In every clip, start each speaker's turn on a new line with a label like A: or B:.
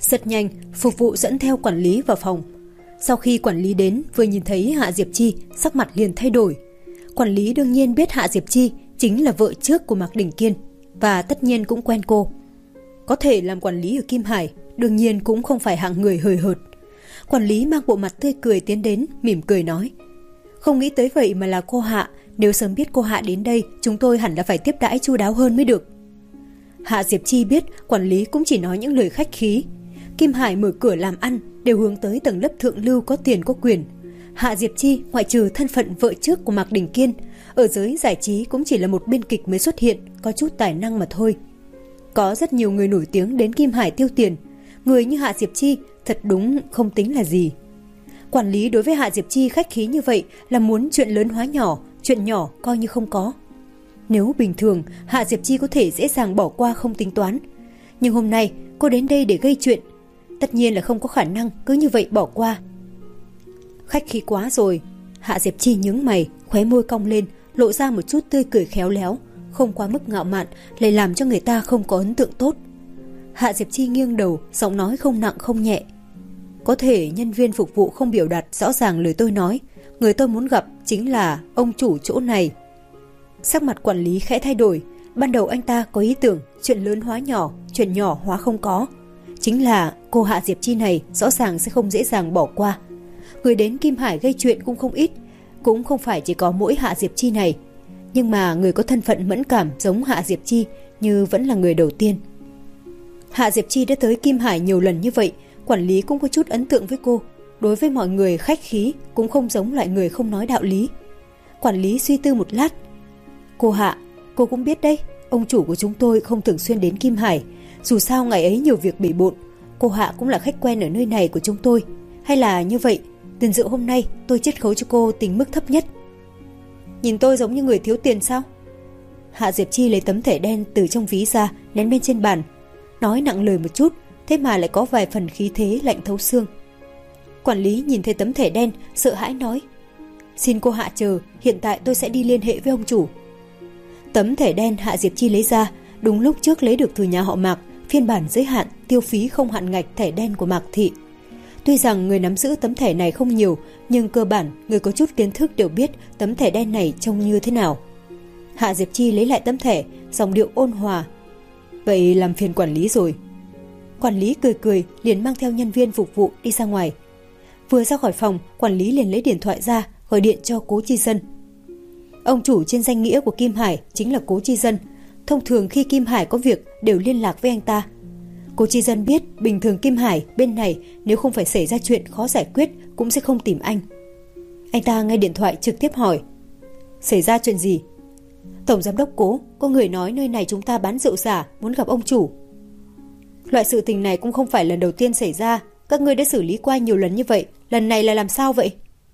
A: Rất nhanh, phục vụ dẫn theo quản lý vào phòng. Sau khi quản lý đến, vừa nhìn thấy Hạ Diệp Chi, sắc mặt liền thay đổi. Quản lý đương nhiên biết Hạ Diệp Chi chính là vợ trước của Mạc Đình Kiên, và tất nhiên cũng quen cô. Có thể làm quản lý ở Kim Hải, đương nhiên cũng không phải hạng người hời hợt. Quản lý mang bộ mặt tươi cười tiến đến, mỉm cười nói: "Không nghĩ tới vậy mà là cô Hạ, nếu sớm biết cô Hạ đến đây, chúng tôi hẳn là phải tiếp đãi chu đáo hơn mới được." Hạ Diệp Chi biết quản lý cũng chỉ nói những lời khách khí. Kim Hải mở cửa làm ăn đều hướng tới tầng lớp thượng lưu có tiền có quyền. Hạ Diệp Chi ngoại trừ thân phận vợ trước của Mạc Đình Kiên, ở giới giải trí cũng chỉ là một biên kịch mới xuất hiện, có chút tài năng mà thôi. Có rất nhiều người nổi tiếng đến Kim Hải tiêu tiền, người như Hạ Diệp Chi thật đúng không tính là gì. Quản lý đối với Hạ Diệp Chi khách khí như vậy là muốn chuyện lớn hóa nhỏ, chuyện nhỏ coi như không có. Nếu bình thường, Hạ Diệp Chi có thể dễ dàng bỏ qua không tính toán. Nhưng hôm nay, cô đến đây để gây chuyện. Tất nhiên là không có khả năng cứ như vậy bỏ qua. Khách khí quá rồi. Hạ Diệp Chi nhướng mày, khóe môi cong lên, lộ ra một chút tươi cười khéo léo, không quá mức ngạo mạn, lại làm cho người ta không có ấn tượng tốt. Hạ Diệp Chi nghiêng đầu, giọng nói không nặng không nhẹ: "Có thể nhân viên phục vụ không biểu đạt rõ ràng lời tôi nói, người tôi muốn gặp chính là ông chủ chỗ này." Sắc mặt quản lý khẽ thay đổi. Ban đầu anh ta có ý tưởng chuyện lớn hóa nhỏ, chuyện nhỏ hóa không có. Chính là cô Hạ Diệp Chi này rõ ràng sẽ không dễ dàng bỏ qua. Người đến Kim Hải gây chuyện cũng không ít, cũng không phải chỉ có mỗi Hạ Diệp Chi này. Nhưng mà người có thân phận mẫn cảm giống Hạ Diệp Chi như vẫn là người đầu tiên. Hạ Diệp Chi đã tới Kim Hải nhiều lần như vậy, quản lý cũng có chút ấn tượng với cô. Đối với mọi người khách khí, cũng không giống loại người không nói đạo lý. Quản lý suy tư một lát: "Cô Hạ, cô cũng biết đấy, ông chủ của chúng tôi không thường xuyên đến Kim Hải. Dù sao ngày ấy nhiều việc bể bộn, cô Hạ cũng là khách quen ở nơi này của chúng tôi. Hay là như vậy, tiền rượu hôm nay tôi chiết khấu cho cô tính mức thấp nhất." "Nhìn tôi giống như người thiếu tiền sao?" Hạ Diệp Chi lấy tấm thẻ đen từ trong ví ra, ném bên trên bàn. Nói nặng lời một chút, thế mà lại có vài phần khí thế lạnh thấu xương. Quản lý nhìn thấy tấm thẻ đen, sợ hãi nói: "Xin cô Hạ chờ, hiện tại tôi sẽ đi liên hệ với ông chủ." Tấm thẻ đen Hạ Diệp Chi lấy ra, đúng lúc trước lấy được từ nhà họ Mạc, phiên bản giới hạn, tiêu phí không hạn ngạch thẻ đen của Mạc Thị. Tuy rằng người nắm giữ tấm thẻ này không nhiều, nhưng cơ bản người có chút kiến thức đều biết tấm thẻ đen này trông như thế nào. Hạ Diệp Chi lấy lại tấm thẻ, giọng điệu ôn hòa: "Vậy làm phiền quản lý rồi." Quản lý cười cười, liền mang theo nhân viên phục vụ đi ra ngoài. Vừa ra khỏi phòng, quản lý liền lấy điện thoại ra, gọi điện cho Cố Chi Dân. Ông chủ trên danh nghĩa của Kim Hải chính là Cố Chi Dân. Thông thường khi Kim Hải có việc đều liên lạc với anh ta. Cố Chi Dân biết bình thường Kim Hải bên này nếu không phải xảy ra chuyện khó giải quyết cũng sẽ không tìm anh. Anh ta nghe điện thoại trực tiếp hỏi: "Xảy ra chuyện gì?" "Tổng giám đốc Cố, có người nói nơi này chúng ta bán rượu giả, muốn gặp ông chủ." "Loại sự tình này cũng không phải lần đầu tiên xảy ra, các ngươi đã xử lý qua nhiều lần như vậy, lần này là làm sao vậy?"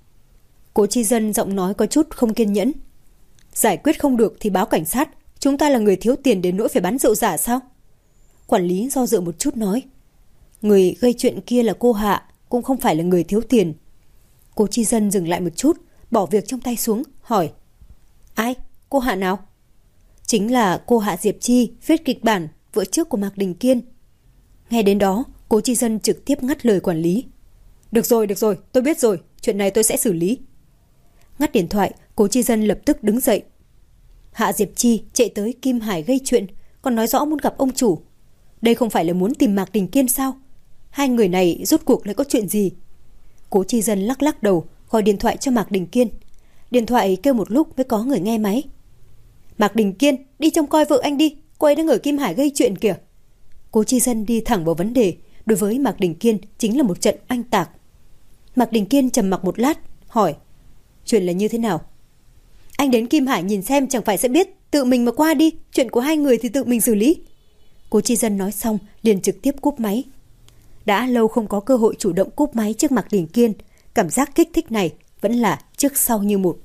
A: Cố Chi Dân giọng nói có chút không kiên nhẫn: "Giải quyết không được thì báo cảnh sát, chúng ta là người thiếu tiền đến nỗi phải bán rượu giả sao?" Quản lý do dự một chút nói: "Người gây chuyện kia là cô Hạ, cũng không phải là người thiếu tiền." Cố Chi Dân dừng lại một chút, bỏ việc trong tay xuống, hỏi: "Ai? Cô Hạ nào?" "Chính là cô Hạ Diệp Chi, viết kịch bản, vợ trước của Mạc Đình Kiên." Nghe đến đó, Cố Chi Dân trực tiếp ngắt lời quản lý: được rồi, tôi biết rồi, chuyện này tôi sẽ xử lý." Ngắt điện thoại, Cố Chi Dân lập tức đứng dậy. Hạ Diệp Chi chạy tới Kim Hải gây chuyện, còn nói rõ muốn gặp ông chủ. Đây không phải là muốn tìm Mạc Đình Kiên sao? Hai người này rốt cuộc lại có chuyện gì? Cố Chi Dân lắc lắc đầu, gọi điện thoại cho Mạc Đình Kiên. Điện thoại kêu một lúc mới có người nghe máy. "Mạc Đình Kiên, đi trông coi vợ anh đi, cô ấy đang ở Kim Hải gây chuyện kìa." Cố Chi Dân đi thẳng vào vấn đề, đối với Mạc Đình Kiên chính là một trận oanh tạc. Mạc Đình Kiên trầm mặc một lát, hỏi: "Chuyện là như thế nào?" "Anh đến Kim Hải nhìn xem chẳng phải sẽ biết, tự mình mà qua đi, chuyện của hai người thì tự mình xử lý." Cố Chi Dân nói xong liền trực tiếp cúp máy. Đã lâu không có cơ hội chủ động cúp máy trước Mạc Đình Kiên, cảm giác kích thích này vẫn là trước sau như một.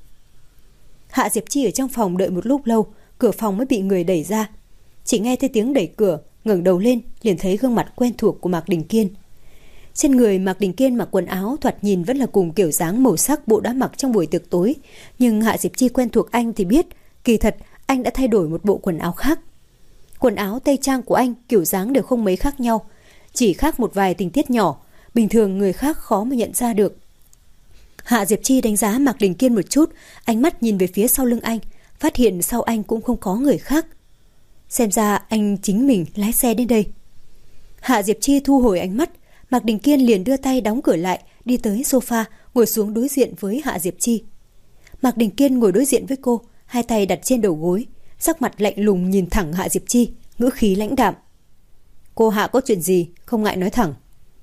A: Hạ Diệp Chi ở trong phòng đợi một lúc lâu, cửa phòng mới bị người đẩy ra. Chỉ nghe thấy tiếng đẩy cửa, ngẩng đầu lên liền thấy gương mặt quen thuộc của Mạc Đình Kiên. Trên người Mạc Đình Kiên mặc quần áo thoạt nhìn vẫn là cùng kiểu dáng màu sắc bộ đã mặc trong buổi tiệc tối, nhưng Hạ Diệp Chi quen thuộc anh thì biết, kỳ thật anh đã thay đổi một bộ quần áo khác. Quần áo tây trang của anh kiểu dáng đều không mấy khác nhau, chỉ khác một vài tình tiết nhỏ, bình thường người khác khó mà nhận ra được. Hạ Diệp Chi đánh giá Mạc Đình Kiên một chút, ánh mắt nhìn về phía sau lưng anh, phát hiện sau anh cũng không có người khác. Xem ra anh chính mình lái xe đến đây. Hạ Diệp Chi thu hồi ánh mắt, Mạc Đình Kiên liền đưa tay đóng cửa lại, đi tới sofa, ngồi xuống đối diện với Hạ Diệp Chi. Mạc Đình Kiên ngồi đối diện với cô, hai tay đặt trên đầu gối, sắc mặt lạnh lùng nhìn thẳng Hạ Diệp Chi, ngữ khí lãnh đạm. Cô Hạ có chuyện gì, không ngại nói thẳng.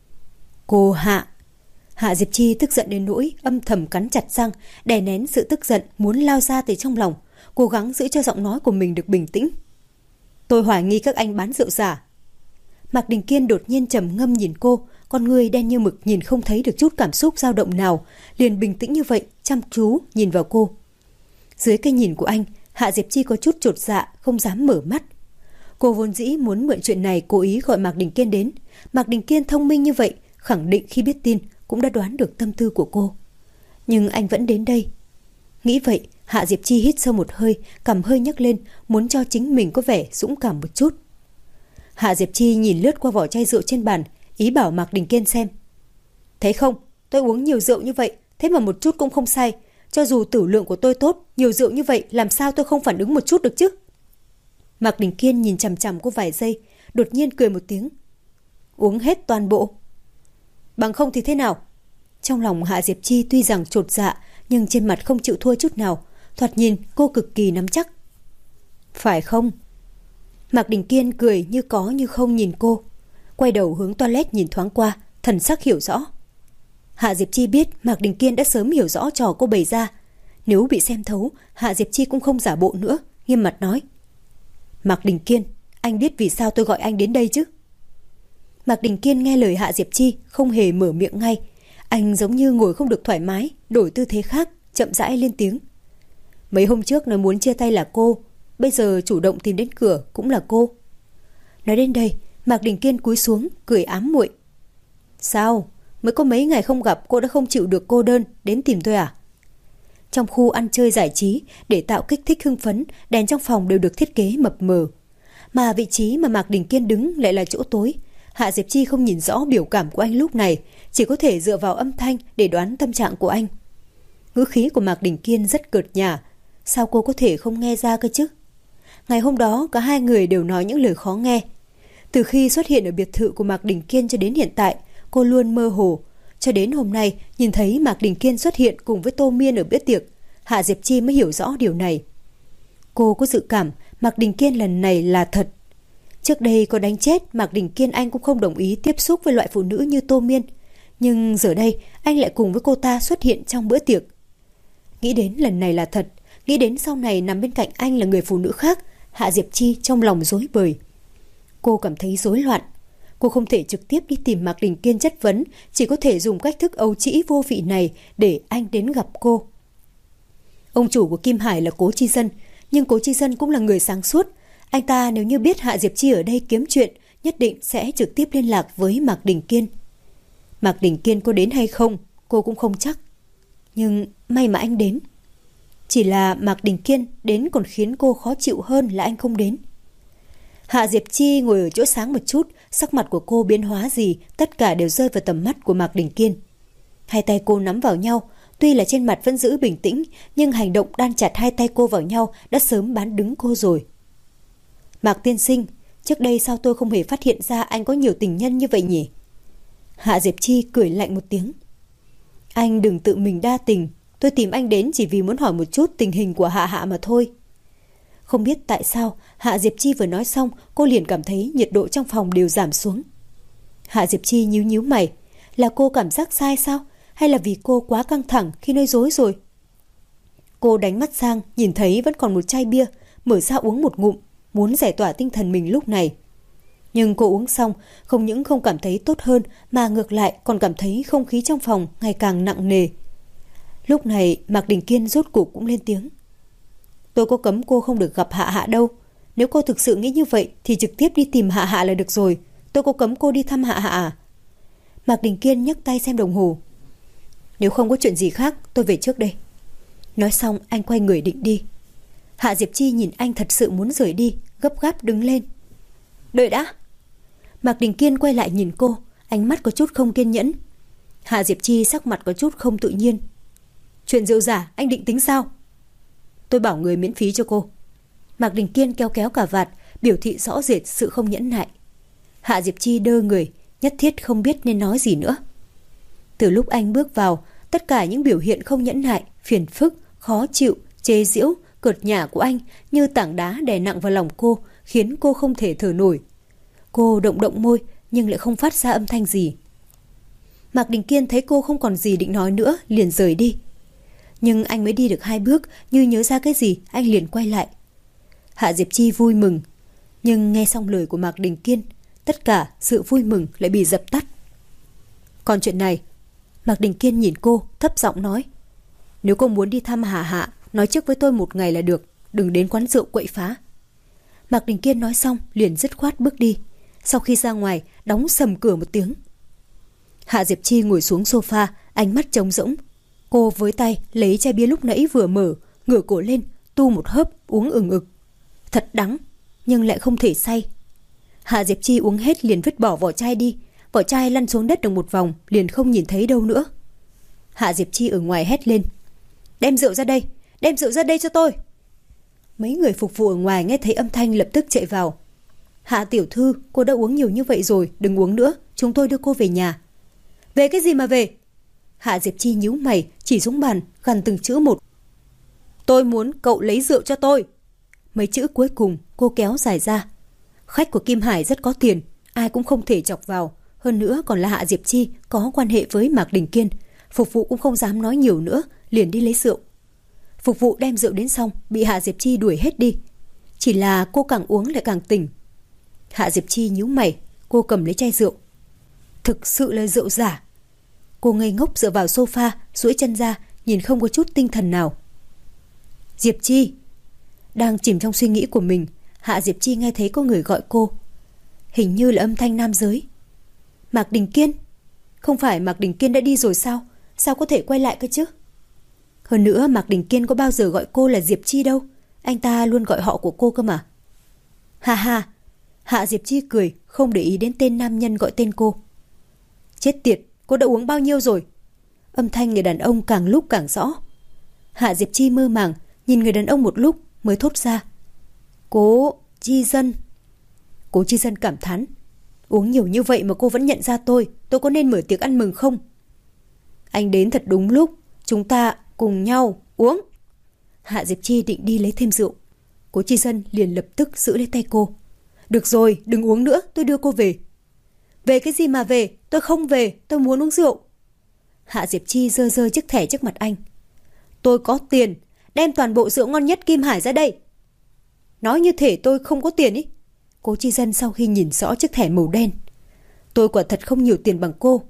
A: Cô Hạ. Hạ Diệp Chi tức giận đến nỗi âm thầm cắn chặt răng, đè nén sự tức giận muốn lao ra từ trong lòng, cố gắng giữ cho giọng nói của mình được bình tĩnh. Tôi hoài nghi các anh bán rượu giả. Mạc Đình Kiên đột nhiên trầm ngâm nhìn cô, con người đen như mực nhìn không thấy được chút cảm xúc dao động nào, liền bình tĩnh như vậy, chăm chú nhìn vào cô. Dưới cái nhìn của anh, Hạ Diệp Chi có chút chột dạ, không dám mở mắt. Cô vốn dĩ muốn mượn chuyện này cố ý gọi Mạc Đình Kiên đến. Mạc Đình Kiên thông minh như vậy, khẳng định khi biết tin cũng đã đoán được tâm tư của cô. Nhưng anh vẫn đến đây. Nghĩ vậy, Hạ Diệp Chi hít sâu một hơi, cằm hơi nhấc lên, muốn cho chính mình có vẻ dũng cảm một chút. Hạ Diệp Chi nhìn lướt qua vỏ chai rượu trên bàn, ý bảo Mạc Đình Kiên xem. Thấy không, tôi uống nhiều rượu như vậy, thế mà một chút cũng không sai. Cho dù tử lượng của tôi tốt, nhiều rượu như vậy làm sao tôi không phản ứng một chút được chứ? Mạc Đình Kiên nhìn chằm chằm cô vài giây, đột nhiên cười một tiếng. Uống hết toàn bộ. Bằng không thì thế nào? Trong lòng Hạ Diệp Chi tuy rằng chột dạ, nhưng trên mặt không chịu thua chút nào, thoạt nhìn cô cực kỳ nắm chắc. Phải không? Mạc Đình Kiên cười như có như không nhìn cô, quay đầu hướng toilet nhìn thoáng qua, thần sắc hiểu rõ. Hạ Diệp Chi biết Mạc Đình Kiên đã sớm hiểu rõ trò cô bày ra. Nếu bị xem thấu, Hạ Diệp Chi cũng không giả bộ nữa, nghiêm mặt nói. Mạc Đình Kiên, anh biết vì sao tôi gọi anh đến đây chứ? Mạc Đình Kiên nghe lời Hạ Diệp Chi, không hề mở miệng ngay. Anh giống như ngồi không được thoải mái, đổi tư thế khác, chậm rãi lên tiếng. Mấy hôm trước nói muốn chia tay là cô, bây giờ chủ động tìm đến cửa cũng là cô. Nói đến đây, Mạc Đình Kiên cúi xuống, cười ám muội. Sao? Mới có mấy ngày không gặp cô đã không chịu được cô đơn, đến tìm tôi à? Trong khu ăn chơi giải trí, để tạo kích thích hưng phấn, đèn trong phòng đều được thiết kế mập mờ. Mà vị trí mà Mạc Đình Kiên đứng lại là chỗ tối. Hạ Diệp Chi không nhìn rõ biểu cảm của anh lúc này, chỉ có thể dựa vào âm thanh để đoán tâm trạng của anh. Ngữ khí của Mạc Đình Kiên rất cợt nhả, sao cô có thể không nghe ra cơ chứ? Ngày hôm đó cả hai người đều nói những lời khó nghe. Từ khi xuất hiện ở biệt thự của Mạc Đình Kiên cho đến hiện tại, cô luôn mơ hồ. Cho đến hôm nay, nhìn thấy Mạc Đình Kiên xuất hiện cùng với Tô Miên ở bữa tiệc, Hạ Diệp Chi mới hiểu rõ điều này. Cô có dự cảm Mạc Đình Kiên lần này là thật. Trước đây có đánh chết Mạc Đình Kiên anh cũng không đồng ý tiếp xúc với loại phụ nữ như Tô Miên. Nhưng giờ đây anh lại cùng với cô ta xuất hiện trong bữa tiệc. Nghĩ đến lần này là thật, nghĩ đến sau này nằm bên cạnh anh là người phụ nữ khác, Hạ Diệp Chi trong lòng rối bời. Cô cảm thấy rối loạn. Cô không thể trực tiếp đi tìm Mạc Đình Kiên chất vấn, chỉ có thể dùng cách thức ấu trĩ vô vị này để anh đến gặp cô. Ông chủ của Kim Hải là Cố Chi Dân, nhưng Cố Chi Dân cũng là người sáng suốt. Anh ta nếu như biết Hạ Diệp Chi ở đây kiếm chuyện, nhất định sẽ trực tiếp liên lạc với Mạc Đình Kiên. Mạc Đình Kiên có đến hay không, cô cũng không chắc. Nhưng may mà anh đến. Chỉ là Mạc Đình Kiên đến còn khiến cô khó chịu hơn là anh không đến. Hạ Diệp Chi ngồi ở chỗ sáng một chút, sắc mặt của cô biến hóa gì, tất cả đều rơi vào tầm mắt của Mạc Đình Kiên. Hai tay cô nắm vào nhau, tuy là trên mặt vẫn giữ bình tĩnh, nhưng hành động đan chặt hai tay cô vào nhau đã sớm bán đứng cô rồi. Mạc tiên sinh, trước đây sao tôi không hề phát hiện ra anh có nhiều tình nhân như vậy nhỉ? Hạ Diệp Chi cười lạnh một tiếng. Anh đừng tự mình đa tình, tôi tìm anh đến chỉ vì muốn hỏi một chút tình hình của Hạ Hạ mà thôi. Không biết tại sao, Hạ Diệp Chi vừa nói xong, cô liền cảm thấy nhiệt độ trong phòng đều giảm xuống. Hạ Diệp Chi nhíu nhíu mày, là cô cảm giác sai sao? Hay là vì cô quá căng thẳng khi nói dối rồi? Cô đánh mắt sang, nhìn thấy vẫn còn một chai bia, mở ra uống một ngụm, muốn giải tỏa tinh thần mình lúc này. Nhưng cô uống xong, không những không cảm thấy tốt hơn, mà ngược lại còn cảm thấy không khí trong phòng ngày càng nặng nề. Lúc này, Mạc Đình Kiên rốt cuộc cũng lên tiếng. Tôi có cấm cô không được gặp Hạ Hạ đâu. Nếu cô thực sự nghĩ như vậy thì trực tiếp đi tìm Hạ Hạ là được rồi. Tôi có cấm cô đi thăm Hạ Hạ à? Mạc Đình Kiên nhấc tay xem đồng hồ. Nếu không có chuyện gì khác, tôi về trước đây. Nói xong anh quay người định đi. Hạ Diệp Chi nhìn anh thật sự muốn rời đi, gấp gáp đứng lên. Đợi đã. Mạc Đình Kiên quay lại nhìn cô, ánh mắt có chút không kiên nhẫn. Hạ Diệp Chi sắc mặt có chút không tự nhiên. Chuyện rượu giả anh định tính sao? Tôi bảo người miễn phí cho cô. Mạc Đình Kiên kéo kéo cà vạt, biểu thị rõ rệt sự không nhẫn nại. Hạ Diệp Chi đơ người, nhất thiết không biết nên nói gì nữa. Từ lúc anh bước vào, tất cả những biểu hiện không nhẫn nại, phiền phức, khó chịu, chế giễu, cợt nhả của anh như tảng đá đè nặng vào lòng cô, khiến cô không thể thở nổi. Cô động động môi nhưng lại không phát ra âm thanh gì. Mạc Đình Kiên thấy cô không còn gì định nói nữa, liền rời đi. Nhưng anh mới đi được 2 bước, như nhớ ra cái gì, anh liền quay lại. Hạ Diệp Chi vui mừng, nhưng nghe xong lời của Mạc Đình Kiên, tất cả sự vui mừng lại bị dập tắt. Còn chuyện này, Mạc Đình Kiên nhìn cô, thấp giọng nói. Nếu cô muốn đi thăm Hà Hạ, nói trước với tôi 1 ngày là được, đừng đến quán rượu quậy phá. Mạc Đình Kiên nói xong, liền dứt khoát bước đi. Sau khi ra ngoài, đóng sầm cửa một tiếng. Hạ Diệp Chi ngồi xuống sofa, ánh mắt trống rỗng. Cô với tay lấy chai bia lúc nãy vừa mở, ngửa cổ lên, tu một hớp, uống ừng ực. Thật đắng, nhưng lại không thể say. Hạ Diệp Chi uống hết liền vứt bỏ vỏ chai đi. Vỏ chai lăn xuống đất được một vòng, liền không nhìn thấy đâu nữa. Hạ Diệp Chi ở ngoài hét lên. Đem rượu ra đây, đem rượu ra đây cho tôi. Mấy người phục vụ ở ngoài nghe thấy âm thanh lập tức chạy vào. Hạ tiểu thư, cô đã uống nhiều như vậy rồi, đừng uống nữa, chúng tôi đưa cô về nhà. Về cái gì mà về? Hạ Diệp Chi nhíu mày, chỉ xuống bàn, gằn từng chữ một. Tôi muốn cậu lấy rượu cho tôi. Mấy chữ cuối cùng cô kéo dài ra. Khách của Kim Hải rất có tiền, ai cũng không thể chọc vào. Hơn nữa còn là Hạ Diệp Chi có quan hệ với Mạc Đình Kiên. Phục vụ cũng không dám nói nhiều nữa, liền đi lấy rượu. Phục vụ đem rượu đến xong, bị Hạ Diệp Chi đuổi hết đi. Chỉ là cô càng uống lại càng tỉnh. Hạ Diệp Chi nhíu mày, cô cầm lấy chai rượu. Thực sự là rượu giả. Cô ngây ngốc dựa vào sofa, duỗi chân ra, nhìn không có chút tinh thần nào. Diệp Chi. Đang chìm trong suy nghĩ của mình, Hạ Diệp Chi nghe thấy có người gọi cô. Hình như là âm thanh nam giới. Mạc Đình Kiên. Không phải Mạc Đình Kiên đã đi rồi sao? Sao có thể quay lại cơ chứ? Hơn nữa Mạc Đình Kiên có bao giờ gọi cô là Diệp Chi đâu. Anh ta luôn gọi họ của cô cơ mà. Ha ha. Hạ Diệp Chi cười, không để ý đến tên nam nhân gọi tên cô. Chết tiệt, cô đã uống bao nhiêu rồi? Âm thanh người đàn ông càng lúc càng rõ. Hạ Diệp Chi mơ màng, nhìn người đàn ông một lúc mới thốt ra. Cố Chi Dân. Cố Chi Dân cảm thán. Uống nhiều như vậy mà cô vẫn nhận ra tôi có nên mở tiệc ăn mừng không? Anh đến thật đúng lúc, chúng ta cùng nhau uống. Hạ Diệp Chi định đi lấy thêm rượu. Cố Chi Dân liền lập tức giữ lấy tay cô. Được rồi, đừng uống nữa, tôi đưa cô về. Về cái gì mà về? Tôi không về, tôi muốn uống rượu. Hạ Diệp Chi giơ giơ chiếc thẻ trước mặt anh. Tôi có tiền, đem toàn bộ rượu ngon nhất Kim Hải ra đây. Nói như thể tôi không có tiền ý. Cố Chi Dân sau khi nhìn rõ chiếc thẻ màu đen. Tôi quả thật không nhiều tiền bằng cô.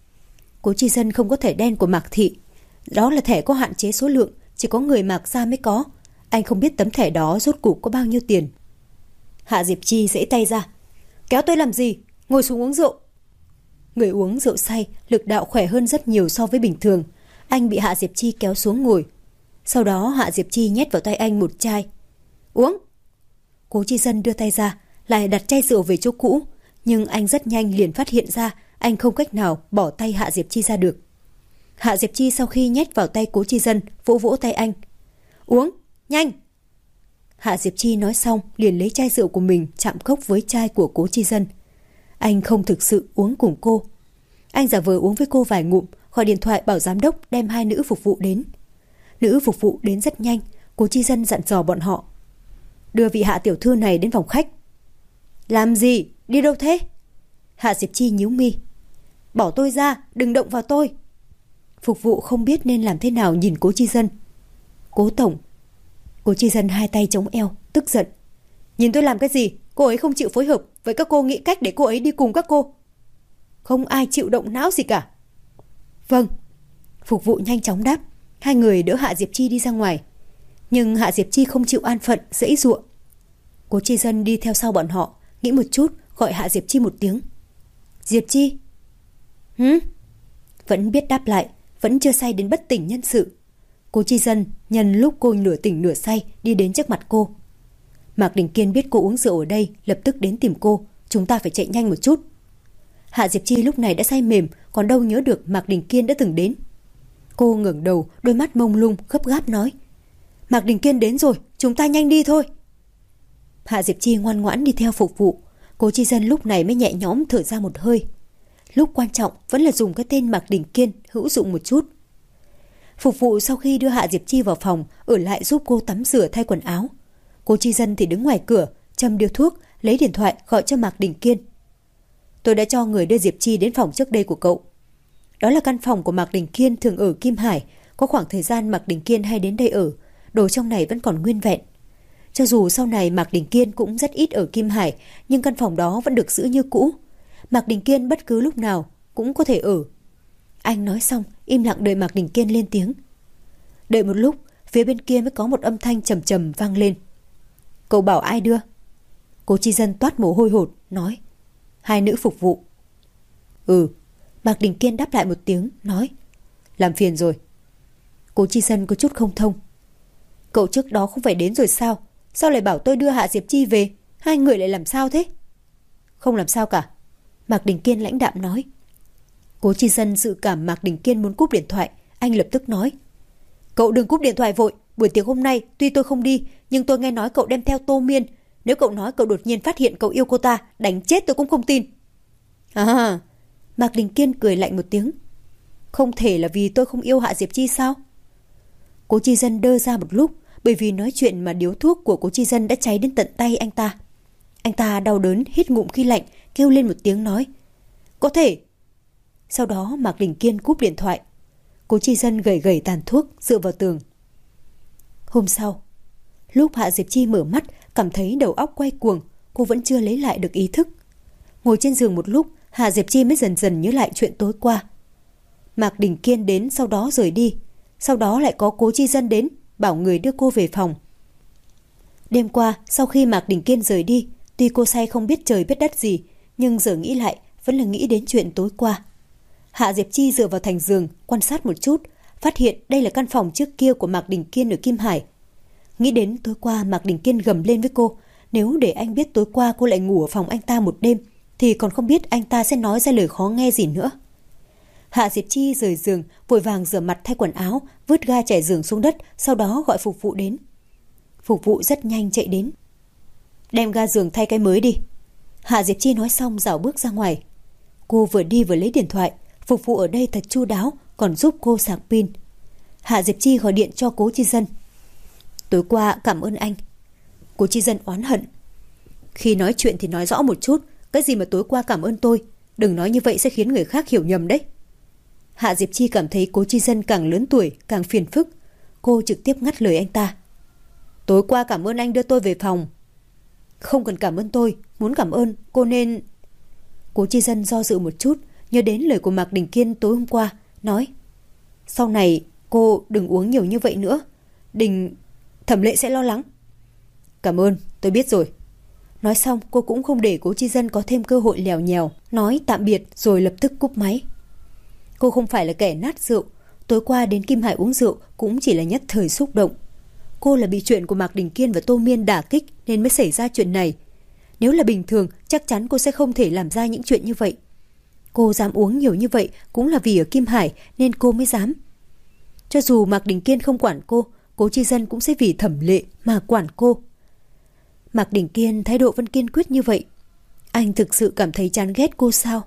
A: Cố Chi Dân không có thẻ đen của Mạc Thị. Đó là thẻ có hạn chế số lượng, chỉ có người Mạc gia mới có. Anh không biết tấm thẻ đó rốt cuộc có bao nhiêu tiền. Hạ Diệp Chi giãy tay ra. Kéo tôi làm gì? Ngồi xuống uống rượu. Người uống rượu say, lực đạo khỏe hơn rất nhiều so với bình thường. Anh bị Hạ Diệp Chi kéo xuống ngồi. Sau đó Hạ Diệp Chi nhét vào tay anh một chai. Uống. Cố Chi Dân đưa tay ra, lại đặt chai rượu về chỗ cũ. Nhưng anh rất nhanh liền phát hiện ra anh không cách nào bỏ tay Hạ Diệp Chi ra được. Hạ Diệp Chi sau khi nhét vào tay Cố Chi Dân, vỗ vỗ tay anh. Uống, nhanh. Hạ Diệp Chi nói xong liền lấy chai rượu của mình chạm cốc với chai của Cố Chi Dân. Anh không thực sự uống cùng cô. Anh giả vờ uống với cô vài ngụm, gọi điện thoại bảo giám đốc đem 2 nữ phục vụ đến. Nữ phục vụ đến rất nhanh, Cố Chi Dân dặn dò bọn họ. Đưa vị Hạ tiểu thư này đến phòng khách. Làm gì? Đi đâu thế? Hạ Diệp Chi nhíu mi. Bỏ tôi ra, đừng động vào tôi. Phục vụ không biết nên làm thế nào nhìn Cố Chi Dân. Cố tổng. Cố Chi Dân 2 tay chống eo, tức giận. Nhìn tôi làm cái gì? Cô ấy không chịu phối hợp, vậy các cô nghĩ cách để cô ấy đi cùng các cô. Không ai chịu động não gì cả. Vâng. Phục vụ nhanh chóng đáp. 2 người đỡ Hạ Diệp Chi đi ra ngoài. Nhưng Hạ Diệp Chi không chịu an phận, giãy giụa. Cố Chi Dân đi theo sau bọn họ, nghĩ một chút, gọi Hạ Diệp Chi một tiếng. Diệp Chi. Vẫn biết đáp lại, vẫn chưa say đến bất tỉnh nhân sự. Cố Chi Dân nhân lúc cô nửa tỉnh nửa say đi đến trước mặt cô. Mạc Đình Kiên biết cô uống rượu ở đây, lập tức đến tìm cô, chúng ta phải chạy nhanh một chút. Hạ Diệp Chi lúc này đã say mềm, còn đâu nhớ được Mạc Đình Kiên đã từng đến. Cô ngẩng đầu, đôi mắt mông lung, gấp gáp nói: Mạc Đình Kiên đến rồi, chúng ta nhanh đi thôi. Hạ Diệp Chi ngoan ngoãn đi theo phục vụ. Cố Chi Dân lúc này mới nhẹ nhõm thở ra một hơi. Lúc quan trọng vẫn là dùng cái tên Mạc Đình Kiên hữu dụng một chút. Phục vụ sau khi đưa Hạ Diệp Chi vào phòng, ở lại giúp cô tắm rửa thay quần áo. Cố Chi Dân thì đứng ngoài cửa, châm điếu thuốc, lấy điện thoại gọi cho Mạc Đình Kiên. Tôi đã cho người đưa Diệp Chi đến phòng trước đây của cậu. Đó là căn phòng của Mạc Đình Kiên thường ở Kim Hải. Có khoảng thời gian Mạc Đình Kiên hay đến đây ở, đồ trong này vẫn còn nguyên vẹn. Cho dù sau này Mạc Đình Kiên cũng rất ít ở Kim Hải, nhưng căn phòng đó vẫn được giữ như cũ. Mạc Đình Kiên bất cứ lúc nào cũng có thể ở. Anh nói xong, im lặng đợi Mạc Đình Kiên lên tiếng. Đợi một lúc, phía bên kia mới có một âm thanh trầm trầm vang lên. Cậu bảo ai đưa? Cố Chi Dân toát mồ hôi hột, nói: Hai nữ phục vụ. Mạc Đình Kiên đáp lại một tiếng, nói: Làm phiền rồi. Cố Chi Dân có chút không thông. Cậu trước đó không phải đến rồi sao? Sao lại bảo tôi đưa Hạ Diệp Chi về? Hai người lại làm sao thế? Không làm sao cả, Mạc Đình Kiên lãnh đạm nói. Cố Chi Dân dự cảm Mạc Đình Kiên muốn cúp điện thoại, anh lập tức nói: Cậu đừng cúp điện thoại vội. Buổi tiệc hôm nay tuy tôi không đi, nhưng tôi nghe nói cậu đem theo Tô Miên. Nếu cậu nói cậu đột nhiên phát hiện cậu yêu cô ta, đánh chết tôi cũng không tin. Mạc Đình Kiên cười lạnh một tiếng. Không thể là vì tôi không yêu Hạ Diệp Chi sao? Cố Chi Dân đơ ra một lúc, bởi vì nói chuyện mà điếu thuốc của Cố Chi Dân đã cháy đến tận tay anh ta. Anh ta đau đớn hít ngụm khí lạnh, kêu lên một tiếng nói: Có thể. Sau đó Mạc Đình Kiên cúp điện thoại. Cố Chi Dân gẩy gẩy tàn thuốc, dựa vào tường. Hôm sau, lúc Hạ Diệp Chi mở mắt, cảm thấy đầu óc quay cuồng, cô vẫn chưa lấy lại được ý thức. Ngồi trên giường một lúc, Hạ Diệp Chi mới dần dần nhớ lại chuyện tối qua. Mạc Đình Kiên đến sau đó rời đi. Sau đó lại có Cố Chi Dân đến, bảo người đưa cô về phòng. Đêm qua, sau khi Mạc Đình Kiên rời đi, tuy cô say không biết trời biết đất gì, nhưng giờ nghĩ lại vẫn là nghĩ đến chuyện tối qua. Hạ Diệp Chi dựa vào thành giường, quan sát một chút, phát hiện đây là căn phòng trước kia của Mạc Đình Kiên ở Kim Hải. Nghĩ đến tối qua Mạc Đình Kiên gầm lên với cô, nếu để anh biết tối qua cô lại ngủ ở phòng anh ta một đêm, thì còn không biết anh ta sẽ nói ra lời khó nghe gì nữa. Hạ Diệp Chi rời giường, vội vàng rửa mặt thay quần áo, vứt ga trải giường xuống đất, sau đó gọi phục vụ đến. Phục vụ rất nhanh chạy đến. Đem ga giường thay cái mới đi. Hạ Diệp Chi nói xong rảo bước ra ngoài. Cô vừa đi vừa lấy điện thoại, phục vụ ở đây thật chu đáo, còn giúp cô sạc pin. Hạ Diệp Chi gọi điện cho Cố Chi Dân. Tối qua cảm ơn anh. Cố Chi Dân oán hận. Khi nói chuyện thì nói rõ một chút, cái gì mà tối qua cảm ơn tôi, đừng nói như vậy sẽ khiến người khác hiểu nhầm đấy. Hạ Diệp Chi cảm thấy Cố Chi Dân càng lớn tuổi càng phiền phức. Cô trực tiếp ngắt lời anh ta. Tối qua cảm ơn anh đưa tôi về phòng. Không cần cảm ơn tôi, muốn cảm ơn cô nên... Cố Chi Dân do dự một chút, nhớ đến lời của Mạc Đình Kiên tối hôm qua, nói: Sau này cô đừng uống nhiều như vậy nữa, Thẩm Lệ sẽ lo lắng. Cảm ơn, tôi biết rồi. Nói xong cô cũng không để Cố Chi Dân có thêm cơ hội lèo nhèo, nói tạm biệt rồi lập tức cúp máy. Cô không phải là kẻ nát rượu, tối qua đến Kim Hải uống rượu cũng chỉ là nhất thời xúc động. Cô là bị chuyện của Mạc Đình Kiên và Tô Miên đả kích nên mới xảy ra chuyện này. Nếu là bình thường chắc chắn cô sẽ không thể làm ra những chuyện như vậy. Cô dám uống nhiều như vậy cũng là vì ở Kim Hải nên cô mới dám. Cho dù Mạc Đình Kiên không quản cô, Cố Chi Dân cũng sẽ vì Thẩm Lệ mà quản cô. Mạc Đình Kiên thái độ vẫn kiên quyết như vậy. Anh thực sự cảm thấy chán ghét cô sao?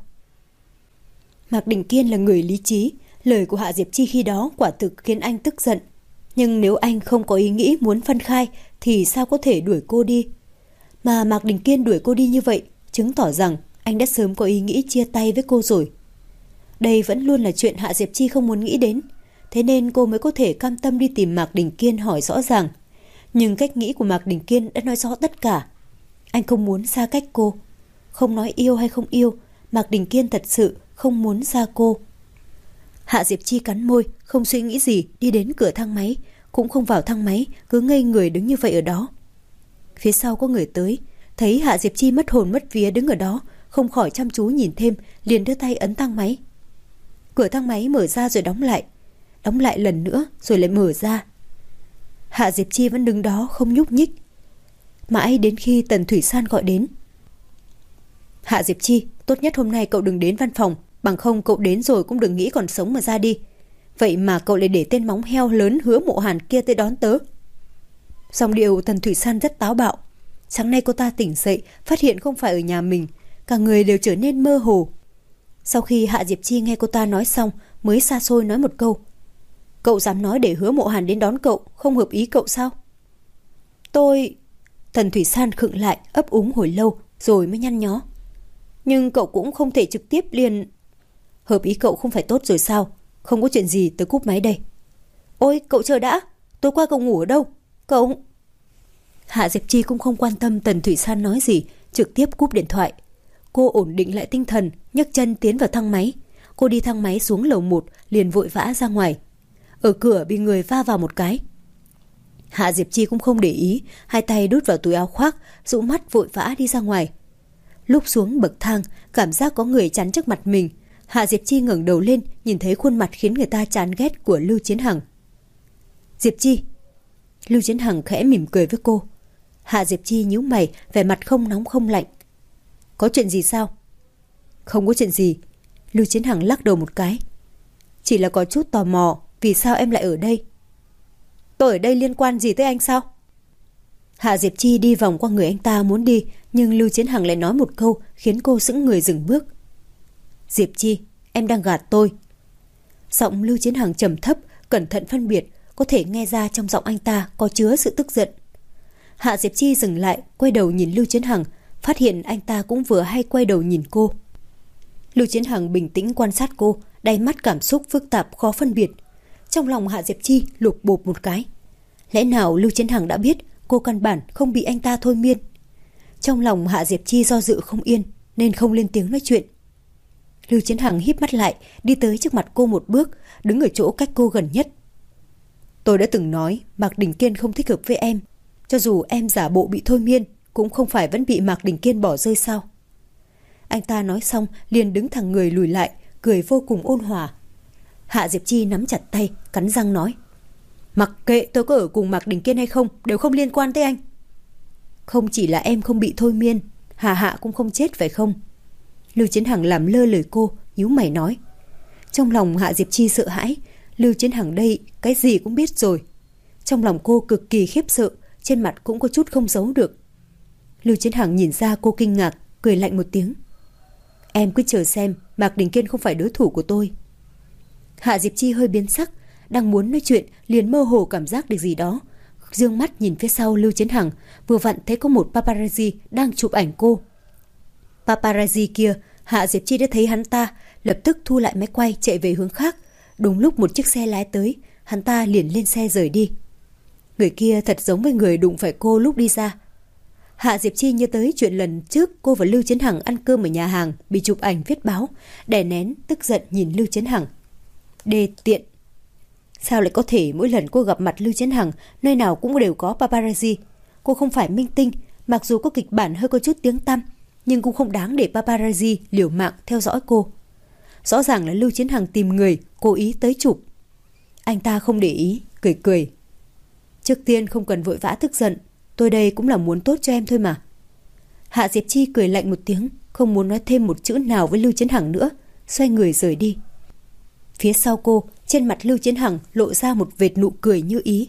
A: Mạc Đình Kiên là người lý trí, lời của Hạ Diệp Chi khi đó quả thực khiến anh tức giận. Nhưng nếu anh không có ý nghĩ muốn phân khai thì sao có thể đuổi cô đi? Mà Mạc Đình Kiên đuổi cô đi như vậy, chứng tỏ rằng anh đã sớm có ý nghĩ chia tay với cô rồi. Đây vẫn luôn là chuyện Hạ Diệp Chi không muốn nghĩ đến, thế nên cô mới có thể cam tâm đi tìm Mạc Đình Kiên hỏi rõ ràng. Nhưng cách nghĩ của Mạc Đình Kiên đã nói rõ tất cả. Anh không muốn xa cách cô. Không nói yêu hay không yêu, Mạc Đình Kiên thật sự không muốn xa cô. Hạ Diệp Chi cắn môi, không suy nghĩ gì đi đến cửa thang máy, cũng không vào thang máy, cứ ngây người đứng như vậy ở đó. Phía sau có người tới, thấy Hạ Diệp Chi mất hồn mất vía đứng ở đó, không khỏi chăm chú nhìn thêm, liền đưa tay ấn thang máy. Cửa thang máy mở ra rồi đóng lại lần nữa rồi lại mở ra. Hạ Diệp Chi vẫn đứng đó không nhúc nhích. Mãi đến khi Tần Thủy San gọi đến. Hạ Diệp Chi, tốt nhất hôm nay cậu đừng đến văn phòng, bằng không cậu đến rồi cũng đừng nghĩ còn sống mà ra đi. Vậy mà cậu lại để tên móng heo lớn Hứa Mộ Hàn kia tới đón tớ. Giọng điệu Tần Thủy San rất táo bạo. Sáng nay cô ta tỉnh dậy, phát hiện không phải ở nhà mình, cả người đều trở nên mơ hồ. Sau khi Hạ Diệp Chi nghe cô ta nói xong, mới xa xôi nói một câu. Cậu dám nói để Hứa Mộ Hàn đến đón cậu, không hợp ý cậu sao? Tôi... Tần Thủy San khựng lại, ấp úng hồi lâu, rồi mới nhăn nhó. Nhưng cậu cũng không thể trực tiếp liền... Hợp ý cậu không phải tốt rồi sao? Không có chuyện gì, tớ cúp máy đây. Ôi, cậu chờ đã, tối qua cậu ngủ ở đâu? Cậu... Hạ Diệp Chi cũng không quan tâm Tần Thủy San nói gì, trực tiếp cúp điện thoại. Cô ổn định lại tinh thần, nhấc chân tiến vào thang máy. Cô đi thang máy xuống lầu 1, liền vội vã ra ngoài. Ở cửa bị người va vào một cái. Hạ Diệp Chi cũng không để ý, hai tay đút vào túi áo khoác, dụ mắt vội vã đi ra ngoài. Lúc xuống bậc thang, cảm giác có người chắn trước mặt mình. Hạ Diệp Chi ngẩng đầu lên, nhìn thấy khuôn mặt khiến người ta chán ghét của Lưu Chiến Hằng. Diệp Chi. Lưu Chiến Hằng khẽ mỉm cười với cô. Hạ Diệp Chi nhíu mày, vẻ mặt không nóng không lạnh. Có chuyện gì sao? Không có chuyện gì. Lưu Chiến Hằng lắc đầu một cái. Chỉ là có chút tò mò, vì sao em lại ở đây? Tôi ở đây liên quan gì tới anh sao? Hạ Diệp Chi đi vòng qua người anh ta muốn đi, nhưng Lưu Chiến Hằng lại nói một câu khiến cô sững người dừng bước. Diệp Chi, em đang gạt tôi. Giọng Lưu Chiến Hằng trầm thấp, cẩn thận phân biệt, có thể nghe ra trong giọng anh ta có chứa sự tức giận. Hạ Diệp Chi dừng lại, quay đầu nhìn Lưu Chiến Hằng, phát hiện anh ta cũng vừa hay quay đầu nhìn cô. Lưu Chiến Hằng bình tĩnh quan sát cô, đáy mắt cảm xúc phức tạp khó phân biệt. Trong lòng Hạ Diệp Chi lục bộp một cái. Lẽ nào Lưu Chiến Hằng đã biết cô căn bản không bị anh ta thôi miên? Trong lòng Hạ Diệp Chi do dự không yên, nên không lên tiếng nói chuyện. Lưu Chiến Hằng híp mắt lại, đi tới trước mặt cô một bước, đứng ở chỗ cách cô gần nhất. Tôi đã từng nói Mạc Đình Kiên không thích hợp với em. Cho dù em giả bộ bị thôi miên, cũng không phải vẫn bị Mạc Đình Kiên bỏ rơi sao? Anh ta nói xong liền đứng thẳng người lùi lại, cười vô cùng ôn hòa. Hạ Diệp Chi nắm chặt tay, cắn răng nói. Mặc kệ tôi có ở cùng Mạc Đình Kiên hay không, đều không liên quan tới anh. Không chỉ là em không bị thôi miên, Hà Hạ cũng không chết phải không? Lưu Chiến Hằng làm lơ lời cô, nhíu mày nói. Trong lòng Hạ Diệp Chi sợ hãi, Lưu Chiến Hằng đây cái gì cũng biết rồi. Trong lòng cô cực kỳ khiếp sợ, trên mặt cũng có chút không giấu được. Lưu Chiến Hằng nhìn ra cô kinh ngạc, cười lạnh một tiếng. Em cứ chờ xem, Mạc Đình Kiên không phải đối thủ của tôi. Hạ Diệp Chi hơi biến sắc, đang muốn nói chuyện liền mơ hồ cảm giác được gì đó. Dương mắt nhìn phía sau Lưu Chiến Hằng, vừa vặn thấy có một paparazzi đang chụp ảnh cô. Paparazzi kia, Hạ Diệp Chi đã thấy hắn ta, lập tức thu lại máy quay chạy về hướng khác. Đúng lúc một chiếc xe lái tới, hắn ta liền lên xe rời đi. Người kia thật giống với người đụng phải cô lúc đi ra. Hạ Diệp Chi nhớ tới chuyện lần trước cô và Lưu Chiến Hằng ăn cơm ở nhà hàng, bị chụp ảnh viết báo, đè nén tức giận nhìn Lưu Chiến Hằng. Đê tiện. Sao lại có thể mỗi lần cô gặp mặt Lưu Chiến Hằng, nơi nào cũng đều có paparazzi? Cô không phải minh tinh, mặc dù có kịch bản hơi có chút tiếng tăm, nhưng cũng không đáng để paparazzi liều mạng theo dõi cô. Rõ ràng là Lưu Chiến Hằng tìm người, cố ý tới chụp. Anh ta không để ý, cười cười. Trước tiên không cần vội vã tức giận, tôi đây cũng là muốn tốt cho em thôi mà. Hạ Diệp Chi cười lạnh một tiếng, không muốn nói thêm một chữ nào với Lưu Chiến Hằng nữa, xoay người rời đi. Phía sau cô, trên mặt Lưu Chiến Hằng lộ ra một vệt nụ cười như ý.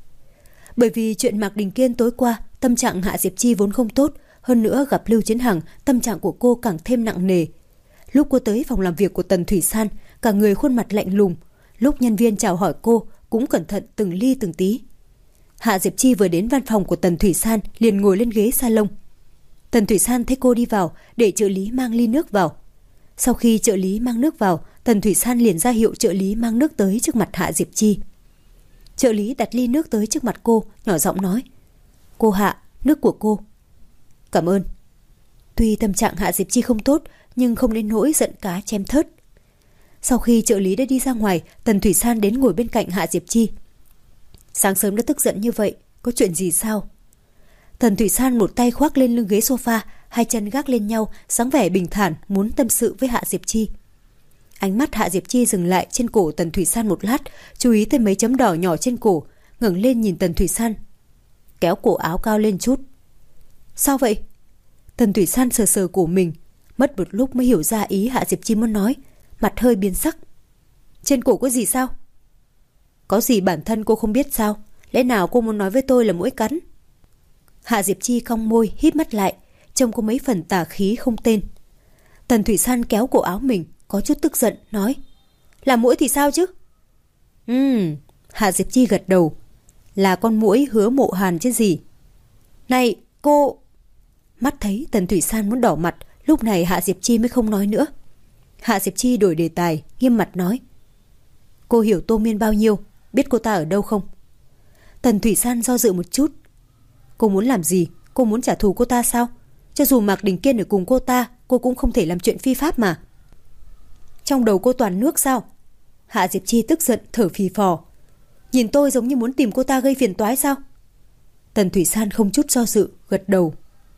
A: Bởi vì chuyện Mạc Đình Kiên tối qua, tâm trạng Hạ Diệp Chi vốn không tốt, hơn nữa gặp Lưu Chiến Hằng, tâm trạng của cô càng thêm nặng nề. Lúc cô tới phòng làm việc của Tần Thủy San, cả người khuôn mặt lạnh lùng. Lúc nhân viên chào hỏi cô, cũng cẩn thận từng ly từng tí. Hạ Diệp Chi vừa đến văn phòng của Tần Thủy San, liền ngồi lên ghế salon. Tần Thủy San thấy cô đi vào, để trợ lý mang ly nước vào. Sau khi trợ lý mang nước vào, Tần Thủy San liền ra hiệu trợ lý mang nước tới trước mặt Hạ Diệp Chi. Trợ lý đặt ly nước tới trước mặt cô, nhỏ giọng nói. Cô Hạ, nước của cô. Cảm ơn. Tuy tâm trạng Hạ Diệp Chi không tốt, nhưng không đến nỗi giận cá chém thớt. Sau khi trợ lý đã đi ra ngoài, Tần Thủy San đến ngồi bên cạnh Hạ Diệp Chi. Sáng sớm đã tức giận như vậy, có chuyện gì sao? Tần Thủy San một tay khoác lên lưng ghế sofa, hai chân gác lên nhau, dáng vẻ bình thản muốn tâm sự với Hạ Diệp Chi. Ánh mắt Hạ Diệp Chi dừng lại trên cổ Tần Thủy San một lát, chú ý tới mấy chấm đỏ nhỏ trên cổ, ngẩng lên nhìn Tần Thủy San. Kéo cổ áo cao lên chút. Sao vậy? Tần Thủy San sờ sờ cổ mình, Mất một lúc mới hiểu ra ý Hạ Diệp Chi muốn nói, mặt hơi biến sắc. Trên cổ có gì sao? Có gì bản thân cô không biết sao? Lẽ nào cô muốn nói với tôi là muỗi cắn? Hạ Diệp Chi cong môi, híp mắt lại, trông có mấy phần tà khí không tên. Tần Thủy San kéo cổ áo mình, có chút tức giận, nói. Là muỗi thì sao chứ? Hạ Diệp Chi gật đầu. Là con muỗi Hứa Mộ Hàn chứ gì. Này, cô... Mắt thấy Tần Thủy San muốn đỏ mặt, lúc này Hạ Diệp Chi mới không nói nữa. Hạ Diệp Chi đổi đề tài, nghiêm mặt nói. Cô hiểu Tô Miên bao nhiêu, biết cô ta ở đâu không? Tần Thủy San do dự một chút. Cô muốn làm gì? Cô muốn trả thù cô ta sao? Cho dù Mạc Đình Kiên ở cùng cô ta, cô cũng không thể làm chuyện phi pháp mà. Trong đầu cô toàn nước sao? Hạ Diệp Chi tức giận thở phì phò. Nhìn tôi giống như muốn tìm cô ta gây phiền toái sao? Tần Thủy San không chút do dự, gật đầu.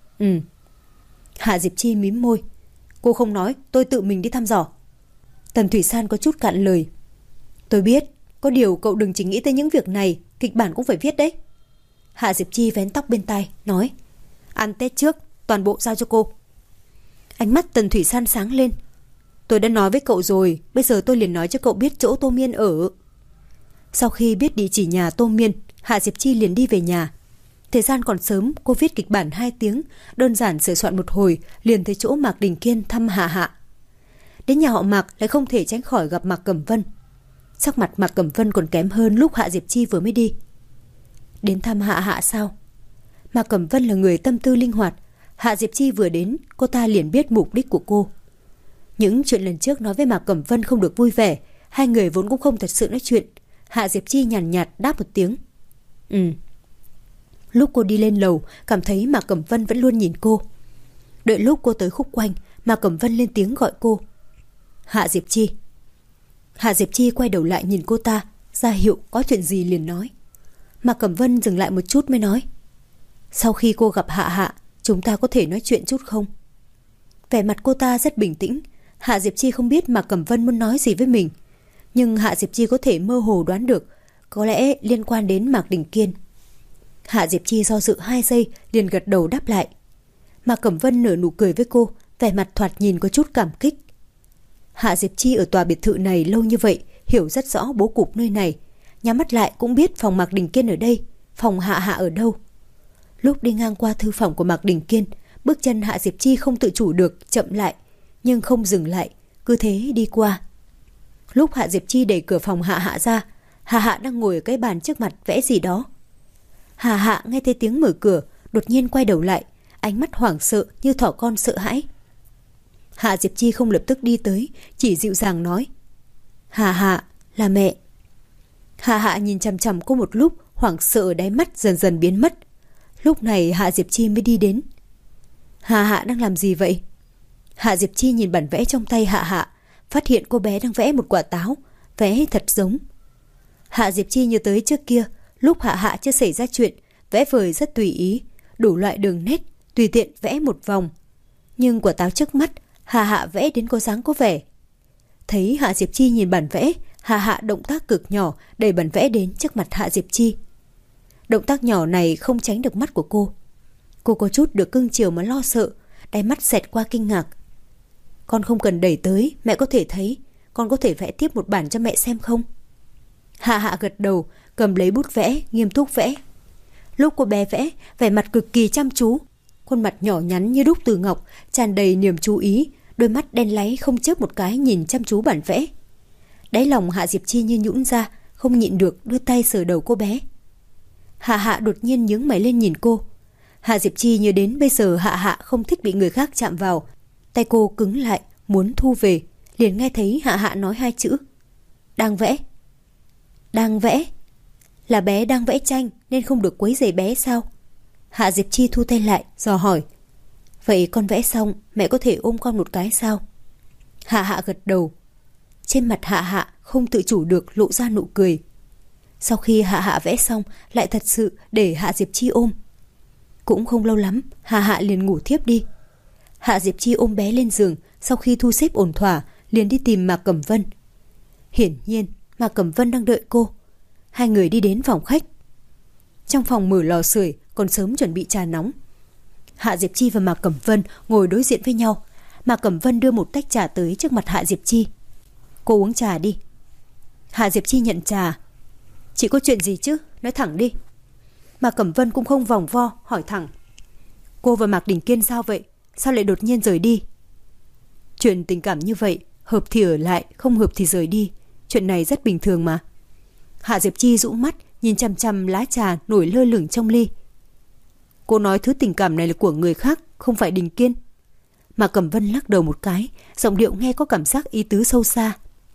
A: Hạ Diệp Chi mím môi. Cô không nói, tôi tự mình đi thăm dò. Tần Thủy San có chút cạn lời. Tôi biết, có điều cậu đừng chỉ nghĩ tới những việc này, kịch bản cũng phải viết đấy. Hạ Diệp Chi vén tóc bên tai, nói. Ăn Tết trước, toàn bộ giao cho cô. Ánh mắt Tần Thủy San sáng lên. Tôi đã nói với cậu rồi, bây giờ tôi liền nói cho cậu biết chỗ Tô Miên ở. Sau khi biết địa chỉ nhà Tô Miên, Hạ Diệp Chi liền đi về nhà. Thời gian còn sớm, cô viết kịch bản 2 tiếng, đơn giản sửa soạn một hồi, liền tới chỗ Mạc Đình Kiên thăm Hạ Hạ. Đến nhà họ Mạc lại không thể tránh khỏi gặp Mạc Cẩm Vân. Sắc mặt Mạc Cẩm Vân còn kém hơn lúc Hạ Diệp Chi vừa mới đi. Đến thăm Hạ Hạ sao? Mạc Cẩm Vân là người tâm tư linh hoạt. Hạ Diệp Chi vừa đến, cô ta liền biết mục đích của cô. Những chuyện lần trước nói với Mạc Cẩm Vân không được vui vẻ, hai người vốn cũng không thật sự nói chuyện. Hạ Diệp Chi nhàn nhạt đáp một tiếng. Lúc cô đi lên lầu, cảm thấy Mạc Cẩm Vân vẫn luôn nhìn cô. Đợi lúc cô tới khúc quanh, Mạc Cẩm Vân lên tiếng gọi cô. Hạ Diệp Chi. Hạ Diệp Chi quay đầu lại nhìn cô ta, ra hiệu có chuyện gì liền nói. Mạc Cẩm Vân dừng lại một chút mới nói. Sau khi cô gặp Hạ Hạ, chúng ta có thể nói chuyện chút không? Vẻ mặt cô ta rất bình tĩnh. Hạ Diệp Chi không biết Mạc Cẩm Vân muốn nói gì với mình, nhưng Hạ Diệp Chi có thể mơ hồ đoán được, có lẽ liên quan đến Mạc Đình Kiên. Hạ Diệp Chi do dự 2 giây liền gật đầu đáp lại. Mạc Cẩm Vân nở nụ cười với cô, vẻ mặt thoạt nhìn có chút cảm kích. Hạ Diệp Chi ở tòa biệt thự này lâu như vậy, hiểu rất rõ bố cục nơi này. Nhắm mắt lại cũng biết phòng Mạc Đình Kiên ở đây, phòng Hạ Hạ ở đâu. Lúc đi ngang qua thư phòng của Mạc Đình Kiên, bước chân Hạ Diệp Chi không tự chủ được chậm lại, nhưng không dừng lại, cứ thế đi qua. Lúc Hạ Diệp Chi đẩy cửa phòng Hạ Hạ ra, Hạ Hạ đang ngồi ở cái bàn trước mặt vẽ gì đó. Hạ Hạ nghe thấy tiếng mở cửa, đột nhiên quay đầu lại, ánh mắt hoảng sợ như thỏ con sợ hãi. Hạ Diệp Chi không lập tức đi tới, chỉ dịu dàng nói. Hạ Hạ, là mẹ. Hạ Hạ nhìn chằm chằm cô một lúc, hoảng sợ ở đáy mắt dần dần biến mất. Lúc này Hạ Diệp Chi mới đi đến. Hạ Hạ đang làm gì vậy? Hạ Diệp Chi nhìn bản vẽ trong tay Hạ Hạ, phát hiện cô bé đang vẽ một quả táo, vẽ thật giống. Hạ Diệp Chi nhớ tới trước kia, lúc Hạ Hạ chưa xảy ra chuyện, vẽ vời rất tùy ý, đủ loại đường nét, tùy tiện vẽ một vòng. Nhưng quả táo trước mắt, Hạ Hạ vẽ đến có dáng có vẻ. Thấy Hạ Diệp Chi nhìn bản vẽ, Hạ Hạ động tác cực nhỏ đẩy bản vẽ đến trước mặt Hạ Diệp Chi. Động tác nhỏ này không tránh được mắt của cô. Cô có chút được cưng chiều mà lo sợ, đáy mắt xẹt qua kinh ngạc. Con không cần đẩy tới, mẹ có thể thấy. Con có thể vẽ tiếp một bản cho mẹ xem không? Hạ Hạ gật đầu, cầm lấy bút vẽ, nghiêm túc vẽ. Lúc cô bé vẽ, vẻ mặt cực kỳ chăm chú. Khuôn mặt nhỏ nhắn như đúc từ ngọc, tràn đầy niềm chú ý, đôi mắt đen láy không chớp một cái nhìn chăm chú bản vẽ. Đáy lòng Hạ Diệp Chi như nhũn ra, không nhịn được đưa tay sờ đầu cô bé. Hạ Hạ đột nhiên nhướng mày lên nhìn cô. Hạ Diệp Chi nhớ đến bây giờ Hạ Hạ không thích bị người khác chạm vào. Tay cô cứng lại, muốn thu về, liền nghe thấy Hạ Hạ nói 2 chữ. Đang vẽ. Đang vẽ? Là bé đang vẽ tranh nên không được quấy rầy bé sao? Hạ Diệp Chi thu tay lại, dò hỏi. Vậy con vẽ xong, mẹ có thể ôm con một cái sao? Hạ Hạ gật đầu. Trên mặt Hạ Hạ không tự chủ được lộ ra nụ cười. Sau khi Hạ Hạ vẽ xong, lại thật sự để Hạ Diệp Chi ôm. Cũng không lâu lắm, Hạ Hạ liền ngủ thiếp đi. Hạ Diệp Chi ôm bé lên giường, sau khi thu xếp ổn thỏa, liền đi tìm Mạc Cẩm Vân. Hiển nhiên, Mạc Cẩm Vân đang đợi cô. Hai người đi đến phòng khách. Trong phòng mở lò sưởi, còn sớm chuẩn bị trà nóng. Hạ Diệp Chi và Mạc Cẩm Vân ngồi đối diện với nhau. Mạc Cẩm Vân đưa một tách trà tới trước mặt Hạ Diệp Chi. Cô uống trà đi. Hạ Diệp Chi nhận trà. Chị có chuyện gì chứ? Nói thẳng đi. Mạc Cẩm Vân cũng không vòng vo, hỏi thẳng. Cô và Mạc Đình Kiên sao vậy? Sao lại đột nhiên rời đi? Chuyện tình cảm như vậy, hợp thì ở lại, không hợp thì rời đi. Chuyện này rất bình thường mà. Hạ Diệp Chi rũ mắt, nhìn chằm chằm lá trà nổi lơ lửng trong ly. Cô nói thứ tình cảm này là của người khác, không phải Đình Kiên. Mạc Cẩm Vân lắc đầu một cái, giọng điệu nghe có cảm giác ý tứ sâu xa.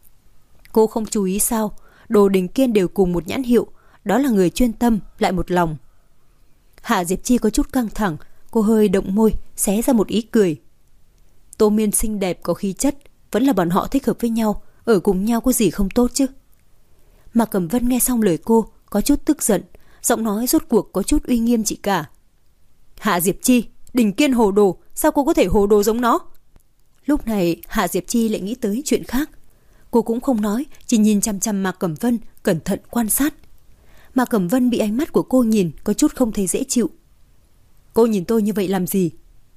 A: Cô không chú ý sao? Đồ Đình Kiên đều cùng một nhãn hiệu, đó là người chuyên tâm, lại một lòng. Hạ Diệp Chi có chút căng thẳng, cô hơi động môi, xé ra một ý cười. Tô Miên xinh đẹp có khí chất, vẫn là bọn họ thích hợp với nhau, ở cùng nhau có gì không tốt chứ? Mạc Cẩm Vân nghe xong lời cô, có chút tức giận, giọng nói rốt cuộc có chút uy nghiêm chị cả. Hạ Diệp Chi, Đình Kiên hồ đồ, sao cô có thể hồ đồ giống nó? Lúc này Hạ Diệp Chi lại nghĩ tới chuyện khác. Cô cũng không nói, chỉ nhìn chằm chằm Mạc Cẩm Vân, cẩn thận quan sát. Mạc Cẩm Vân bị ánh mắt của cô nhìn, có chút không thấy dễ chịu. Cô nhìn tôi như vậy làm gì?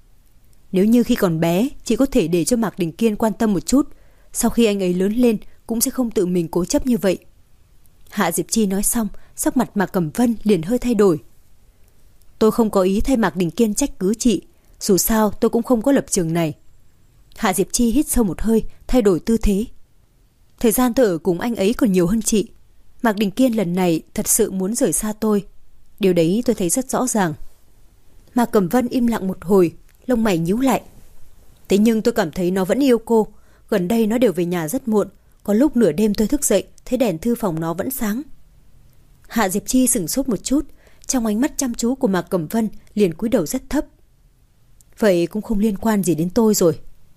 A: Nếu như khi còn bé, chị có thể để cho Mạc Đình Kiên quan tâm một chút, sau khi anh ấy lớn lên cũng sẽ không tự mình cố chấp như vậy. Hạ Diệp Chi nói xong, sắc mặt Mạc Cẩm Vân liền hơi thay đổi. Tôi không có ý thay Mạc Đình Kiên trách cứ chị, dù sao tôi cũng không có lập trường này. Hạ Diệp Chi hít sâu một hơi, thay đổi tư thế. Thời gian tôi ở cùng anh ấy còn nhiều hơn chị. Mạc Đình Kiên lần này thật sự muốn rời xa tôi. Điều đấy tôi thấy rất rõ ràng. Mạc Cẩm Vân im lặng một hồi, lông mày nhíu lại. Thế nhưng tôi cảm thấy nó vẫn yêu cô. Gần đây nó đều về nhà rất muộn. Có lúc nửa đêm tôi thức dậy, thấy đèn thư phòng nó vẫn sáng. Hạ Diệp Chi sửng sốt một chút, trong ánh mắt chăm chú của Mạc Cẩm Vân liền cúi đầu rất thấp. Vậy cũng không liên quan gì đến tôi rồi.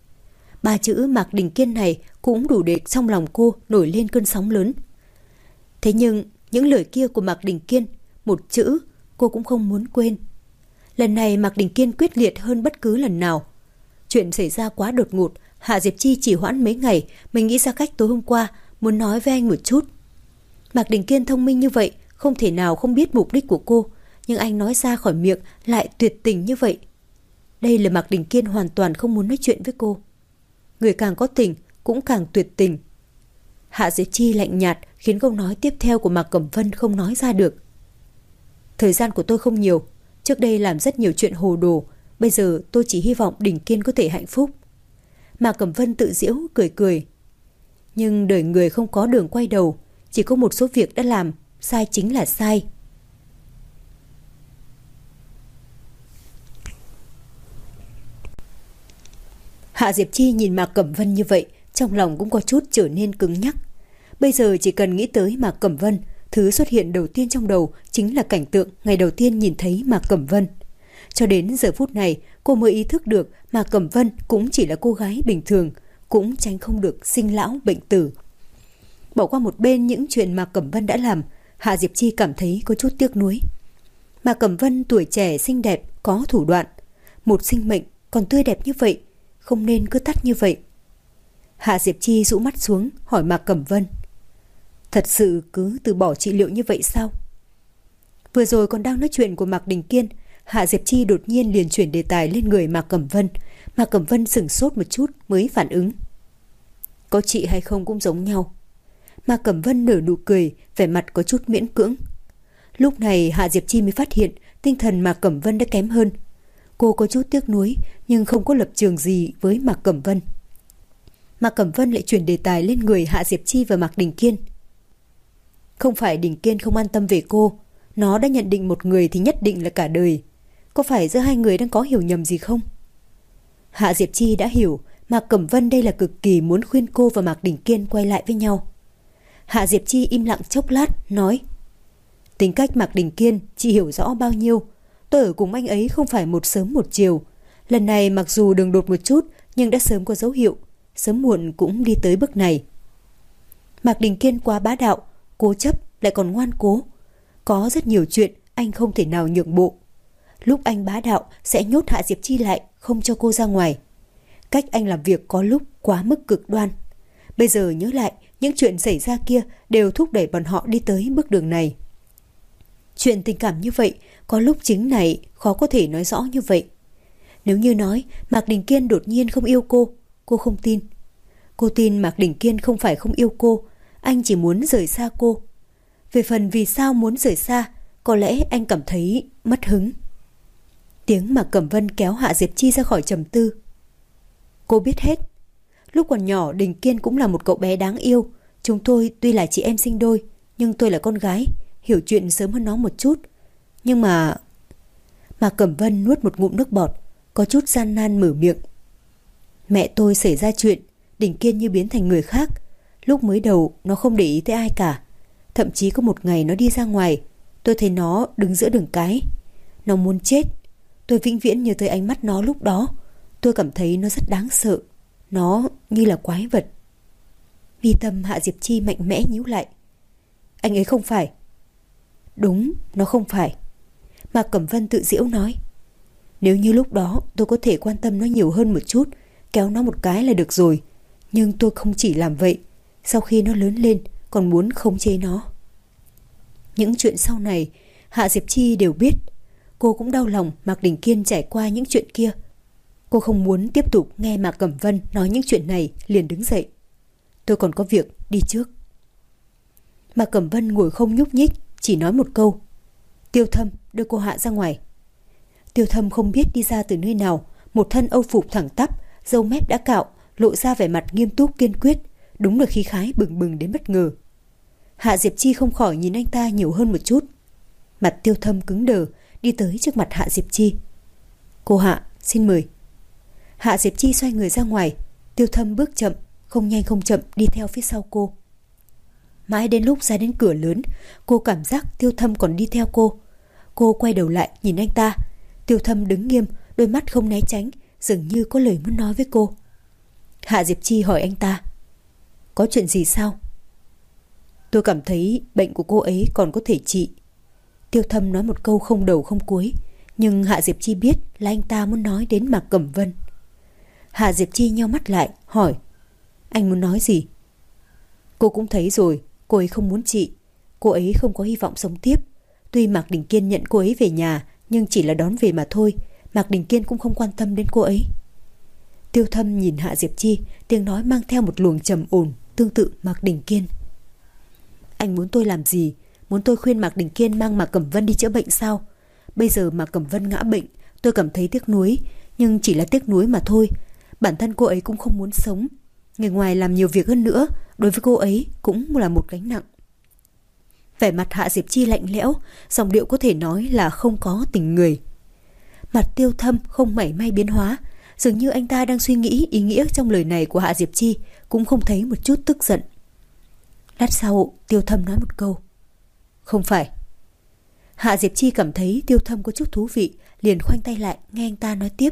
A: Ba chữ Mạc Đình Kiên này cũng đủ để trong lòng cô nổi lên cơn sóng lớn. Thế nhưng những lời kia của Mạc Đình Kiên, một chữ cô cũng không muốn quên. Lần này Mạc Đình Kiên quyết liệt hơn bất cứ lần nào. Chuyện xảy ra quá đột ngột, Hạ Diệp Chi chỉ hoãn mấy ngày, mình nghĩ ra cách tối hôm qua, muốn nói với anh một chút. Mạc Đình Kiên thông minh như vậy, không thể nào không biết mục đích của cô, nhưng anh nói ra khỏi miệng lại tuyệt tình như vậy. Đây là Mạc Đình Kiên hoàn toàn không muốn nói chuyện với cô. Người càng có tình cũng càng tuyệt tình. Hạ Diệp Chi lạnh nhạt khiến câu nói tiếp theo của Mạc Cẩm Vân không nói ra được. Thời gian của tôi không nhiều, trước đây làm rất nhiều chuyện hồ đồ, bây giờ tôi chỉ hy vọng Đình Kiên có thể hạnh phúc. Mạc Cẩm Vân tự giễu cười cười. Nhưng đời người không có đường quay đầu, chỉ có một số việc đã làm, sai chính là sai. Hạ Diệp Chi nhìn Mạc Cẩm Vân như vậy, trong lòng cũng có chút trở nên cứng nhắc. Bây giờ chỉ cần nghĩ tới Mạc Cẩm Vân, thứ xuất hiện đầu tiên trong đầu chính là cảnh tượng ngày đầu tiên nhìn thấy Mạc Cẩm Vân. Cho đến giờ phút này, cô mới ý thức được Mạc Cẩm Vân cũng chỉ là cô gái bình thường, cũng tránh không được sinh lão bệnh tử. Bỏ qua một bên những chuyện Mạc Cẩm Vân đã làm, Hạ Diệp Chi cảm thấy có chút tiếc nuối. Mạc Cẩm Vân tuổi trẻ xinh đẹp, có thủ đoạn. Một sinh mệnh còn tươi đẹp như vậy, không nên cứ tắt như vậy. Hạ Diệp Chi rũ mắt xuống, hỏi Mạc Cẩm Vân. Thật sự cứ từ bỏ trị liệu như vậy sao? Vừa rồi còn đang nói chuyện của Mạc Đình Kiên, Hạ Diệp Chi đột nhiên liền chuyển đề tài lên người Mạc Cẩm Vân. Mạc Cẩm Vân sửng sốt một chút mới phản ứng. Có chị hay không cũng giống nhau. Mạc Cẩm Vân nở nụ cười, vẻ mặt có chút miễn cưỡng. Lúc này Hạ Diệp Chi mới phát hiện tinh thần Mạc Cẩm Vân đã kém hơn. Cô có chút tiếc nuối nhưng không có lập trường gì với Mạc Cẩm Vân. Mạc Cẩm Vân lại chuyển đề tài lên người Hạ Diệp Chi và Mạc Đình Kiên. Không phải Đình Kiên không an tâm về cô, nó đã nhận định một người thì nhất định là cả đời. Có phải giữa hai người đang có hiểu nhầm gì không? Hạ Diệp Chi đã hiểu Mạc Cẩm Vân đây là cực kỳ muốn khuyên cô và Mạc Đình Kiên quay lại với nhau. Hạ Diệp Chi im lặng chốc lát, nói. Tính cách Mạc Đình Kiên chị hiểu rõ bao nhiêu. Tôi ở cùng anh ấy không phải một sớm một chiều. Lần này mặc dù đường đột một chút, nhưng đã sớm có dấu hiệu. Sớm muộn cũng đi tới bước này. Mạc Đình Kiên quá bá đạo, cố chấp lại còn ngoan cố. Có rất nhiều chuyện anh không thể nào nhượng bộ. Lúc anh bá đạo sẽ nhốt Hạ Diệp Chi lại, không cho cô ra ngoài. Cách anh làm việc có lúc quá mức cực đoan. Bây giờ nhớ lại, những chuyện xảy ra kia đều thúc đẩy bọn họ đi tới bước đường này. Chuyện tình cảm như vậy, có lúc chính này khó có thể nói rõ như vậy. Nếu như nói Mạc Đình Kiên đột nhiên không yêu cô không tin. Cô tin Mạc Đình Kiên không phải không yêu cô, anh chỉ muốn rời xa cô. Về phần vì sao muốn rời xa, có lẽ anh cảm thấy mất hứng. Tiếng Mạc Cẩm Vân kéo Hạ Diệp Chi ra khỏi trầm tư. Cô biết hết. Lúc còn nhỏ Đình Kiên cũng là một cậu bé đáng yêu. Chúng tôi tuy là chị em sinh đôi, nhưng tôi là con gái, hiểu chuyện sớm hơn nó một chút. Nhưng mà... Mạc Cẩm Vân nuốt một ngụm nước bọt, có chút gian nan mở miệng. Mẹ tôi xảy ra chuyện, Đình Kiên như biến thành người khác. Lúc mới đầu nó không để ý tới ai cả. Thậm chí có một ngày nó đi ra ngoài, tôi thấy nó đứng giữa đường cái. Nó muốn chết. Tôi vĩnh viễn nhớ tới ánh mắt nó lúc đó. Tôi cảm thấy nó rất đáng sợ. Nó như là quái vật. Mi tâm Hạ Diệp Chi mạnh mẽ nhíu lại. Anh ấy không phải. Đúng, nó không phải. Mạc Cẩm Vân tự giễu nói. Nếu như lúc đó tôi có thể quan tâm nó nhiều hơn một chút, kéo nó một cái là được rồi. Nhưng tôi không chỉ làm vậy. Sau khi nó lớn lên còn muốn khống chế nó. Những chuyện sau này Hạ Diệp Chi đều biết. Cô cũng đau lòng Mạc Đình Kiên trải qua những chuyện kia. Cô không muốn tiếp tục nghe Mạc Cẩm Vân nói những chuyện này, liền đứng dậy. Tôi còn có việc, đi trước. Mạc Cẩm Vân ngồi không nhúc nhích, chỉ nói một câu. Tiêu Thâm, đưa cô Hạ ra ngoài. Tiêu Thâm không biết đi ra từ nơi nào, một thân âu phục thẳng tắp, râu mép đã cạo, lộ ra vẻ mặt nghiêm túc kiên quyết, đúng là khí khái bừng bừng đến bất ngờ. Hạ Diệp Chi không khỏi nhìn anh ta nhiều hơn một chút. Mặt Tiêu Thâm cứng đờ, đi tới trước mặt Hạ Diệp Chi. Cô Hạ, xin mời. Hạ Diệp Chi xoay người ra ngoài. Tiêu Thâm bước chậm, không nhanh không chậm đi theo phía sau cô. Mãi đến lúc ra đến cửa lớn, cô cảm giác Tiêu Thâm còn đi theo cô. Cô quay đầu lại nhìn anh ta. Tiêu Thâm đứng nghiêm, đôi mắt không né tránh, dường như có lời muốn nói với cô. Hạ Diệp Chi hỏi anh ta. Có chuyện gì sao? Tôi cảm thấy bệnh của cô ấy còn có thể trị. Tiêu Thâm nói một câu không đầu không cuối, nhưng Hạ Diệp Chi biết là anh ta muốn nói đến Mạc Cẩm Vân. Hạ Diệp Chi nheo mắt lại, hỏi. Anh muốn nói gì? Cô cũng thấy rồi, cô ấy không muốn trị. Cô ấy không có hy vọng sống tiếp. Tuy Mạc Đình Kiên nhận cô ấy về nhà, nhưng chỉ là đón về mà thôi. Mạc Đình Kiên cũng không quan tâm đến cô ấy. Tiêu Thâm nhìn Hạ Diệp Chi, tiếng nói mang theo một luồng trầm ổn, tương tự Mạc Đình Kiên. Anh muốn tôi làm gì? Muốn tôi khuyên Mạc Đình Kiên mang Mạc Cẩm Vân đi chữa bệnh sao? Bây giờ Mạc Cẩm Vân ngã bệnh, tôi cảm thấy tiếc nuối, nhưng chỉ là tiếc nuối mà thôi. Bản thân cô ấy cũng không muốn sống. Người ngoài làm nhiều việc hơn nữa, đối với cô ấy cũng là một gánh nặng. Vẻ mặt Hạ Diệp Chi lạnh lẽo, giọng điệu có thể nói là không có tình người. Mặt Tiêu Thâm không mảy may biến hóa, dường như anh ta đang suy nghĩ ý nghĩa trong lời này của Hạ Diệp Chi, cũng không thấy một chút tức giận. Lát sau Tiêu Thâm nói một câu. Không phải. Hạ Diệp Chi cảm thấy Tiêu Thâm có chút thú vị, liền khoanh tay lại nghe anh ta nói tiếp.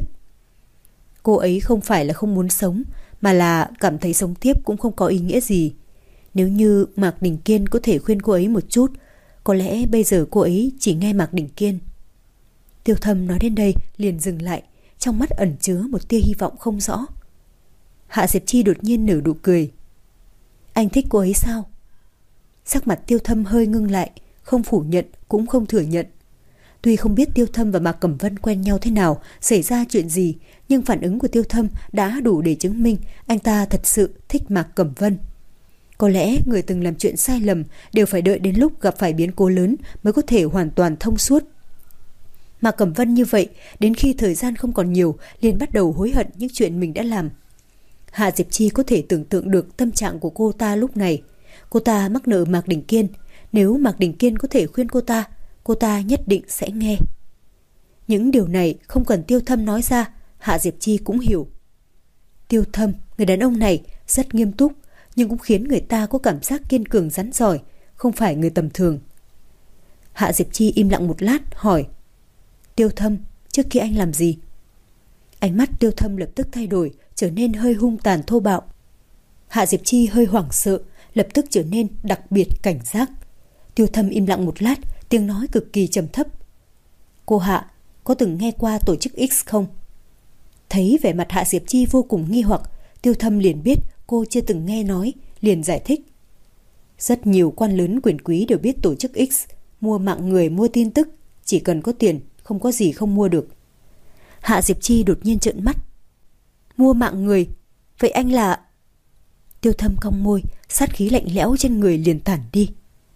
A: Cô ấy không phải là không muốn sống, mà là cảm thấy sống tiếp cũng không có ý nghĩa gì. Nếu như Mạc Đình Kiên có thể khuyên cô ấy một chút, có lẽ bây giờ cô ấy chỉ nghe Mạc Đình Kiên. Tiêu Thâm nói đến đây liền dừng lại, trong mắt ẩn chứa một tia hy vọng không rõ. Hạ Diệp Chi đột nhiên nở nụ cười. Anh thích cô ấy sao? Sắc mặt Tiêu Thâm hơi ngưng lại, không phủ nhận cũng không thừa nhận. Tuy không biết Tiêu Thâm và Mạc Cẩm Vân quen nhau thế nào, xảy ra chuyện gì, nhưng phản ứng của Tiêu Thâm đã đủ để chứng minh anh ta thật sự thích Mạc Cẩm Vân. Có lẽ người từng làm chuyện sai lầm đều phải đợi đến lúc gặp phải biến cố lớn mới có thể hoàn toàn thông suốt. Mạc Cẩm Vân như vậy, đến khi thời gian không còn nhiều, liền bắt đầu hối hận những chuyện mình đã làm. Hạ Diệp Chi có thể tưởng tượng được tâm trạng của cô ta lúc này. Cô ta mắc nợ Mạc Đình Kiên, nếu Mạc Đình Kiên có thể khuyên cô ta nhất định sẽ nghe. Những điều này không cần Tiêu Thâm nói ra, Hạ Diệp Chi cũng hiểu. Tiêu Thâm, người đàn ông này rất nghiêm túc, nhưng cũng khiến người ta có cảm giác kiên cường rắn rỏi, không phải người tầm thường. Hạ Diệp Chi im lặng một lát, hỏi. Tiêu Thâm, trước kia anh làm gì? Ánh mắt Tiêu Thâm lập tức thay đổi, trở nên hơi hung tàn thô bạo. Hạ Diệp Chi hơi hoảng sợ, lập tức trở nên đặc biệt cảnh giác. Tiêu Thâm im lặng một lát, tiếng nói cực kỳ trầm thấp. Cô Hạ, có từng nghe qua tổ chức X không? Thấy vẻ mặt Hạ Diệp Chi vô cùng nghi hoặc, Tiêu Thâm liền biết cô chưa từng nghe nói, liền giải thích. Rất nhiều quan lớn quyền quý đều biết tổ chức X, mua mạng người, mua tin tức, chỉ cần có tiền, không có gì không mua được. Hạ Diệp Chi đột nhiên trợn mắt. Mua mạng người? Vậy anh là... Tiêu Thâm cong môi, sát khí lạnh lẽo trên người liền tản đi.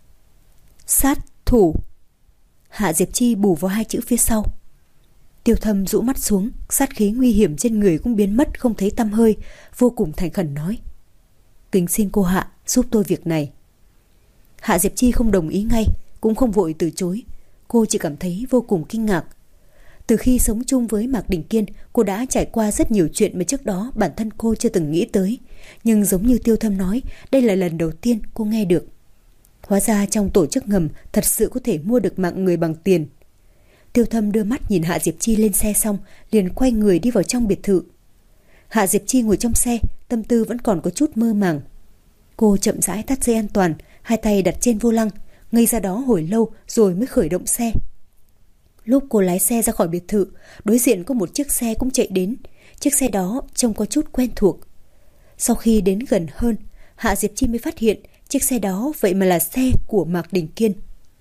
A: Sát thủ. Hạ Diệp Chi bù vào hai chữ phía sau. Tiêu Thâm rũ mắt xuống, sát khí nguy hiểm trên người cũng biến mất không thấy tăm hơi, vô cùng thành khẩn nói. Kính xin cô Hạ giúp tôi việc này. Hạ Diệp Chi không đồng ý ngay, cũng không vội từ chối. Cô chỉ cảm thấy vô cùng kinh ngạc. Từ khi sống chung với Mạc Đình Kiên, cô đã trải qua rất nhiều chuyện mà trước đó bản thân cô chưa từng nghĩ tới. Nhưng giống như Tiêu Thâm nói, đây là lần đầu tiên cô nghe được. Hóa ra trong tổ chức ngầm thật sự có thể mua được mạng người bằng tiền. Tiêu Thâm đưa mắt nhìn Hạ Diệp Chi lên xe xong, liền quay người đi vào trong biệt thự. Hạ Diệp Chi ngồi trong xe, tâm tư vẫn còn có chút mơ màng. Cô chậm rãi thắt dây an toàn, hai tay đặt trên vô lăng, ngây ra đó hồi lâu rồi mới khởi động xe. Lúc cô lái xe ra khỏi biệt thự, đối diện có một chiếc xe cũng chạy đến. Chiếc xe đó trông có chút quen thuộc. Sau khi đến gần hơn, Hạ Diệp Chi mới phát hiện chiếc xe đó vậy mà là xe của Mạc Đình Kiên.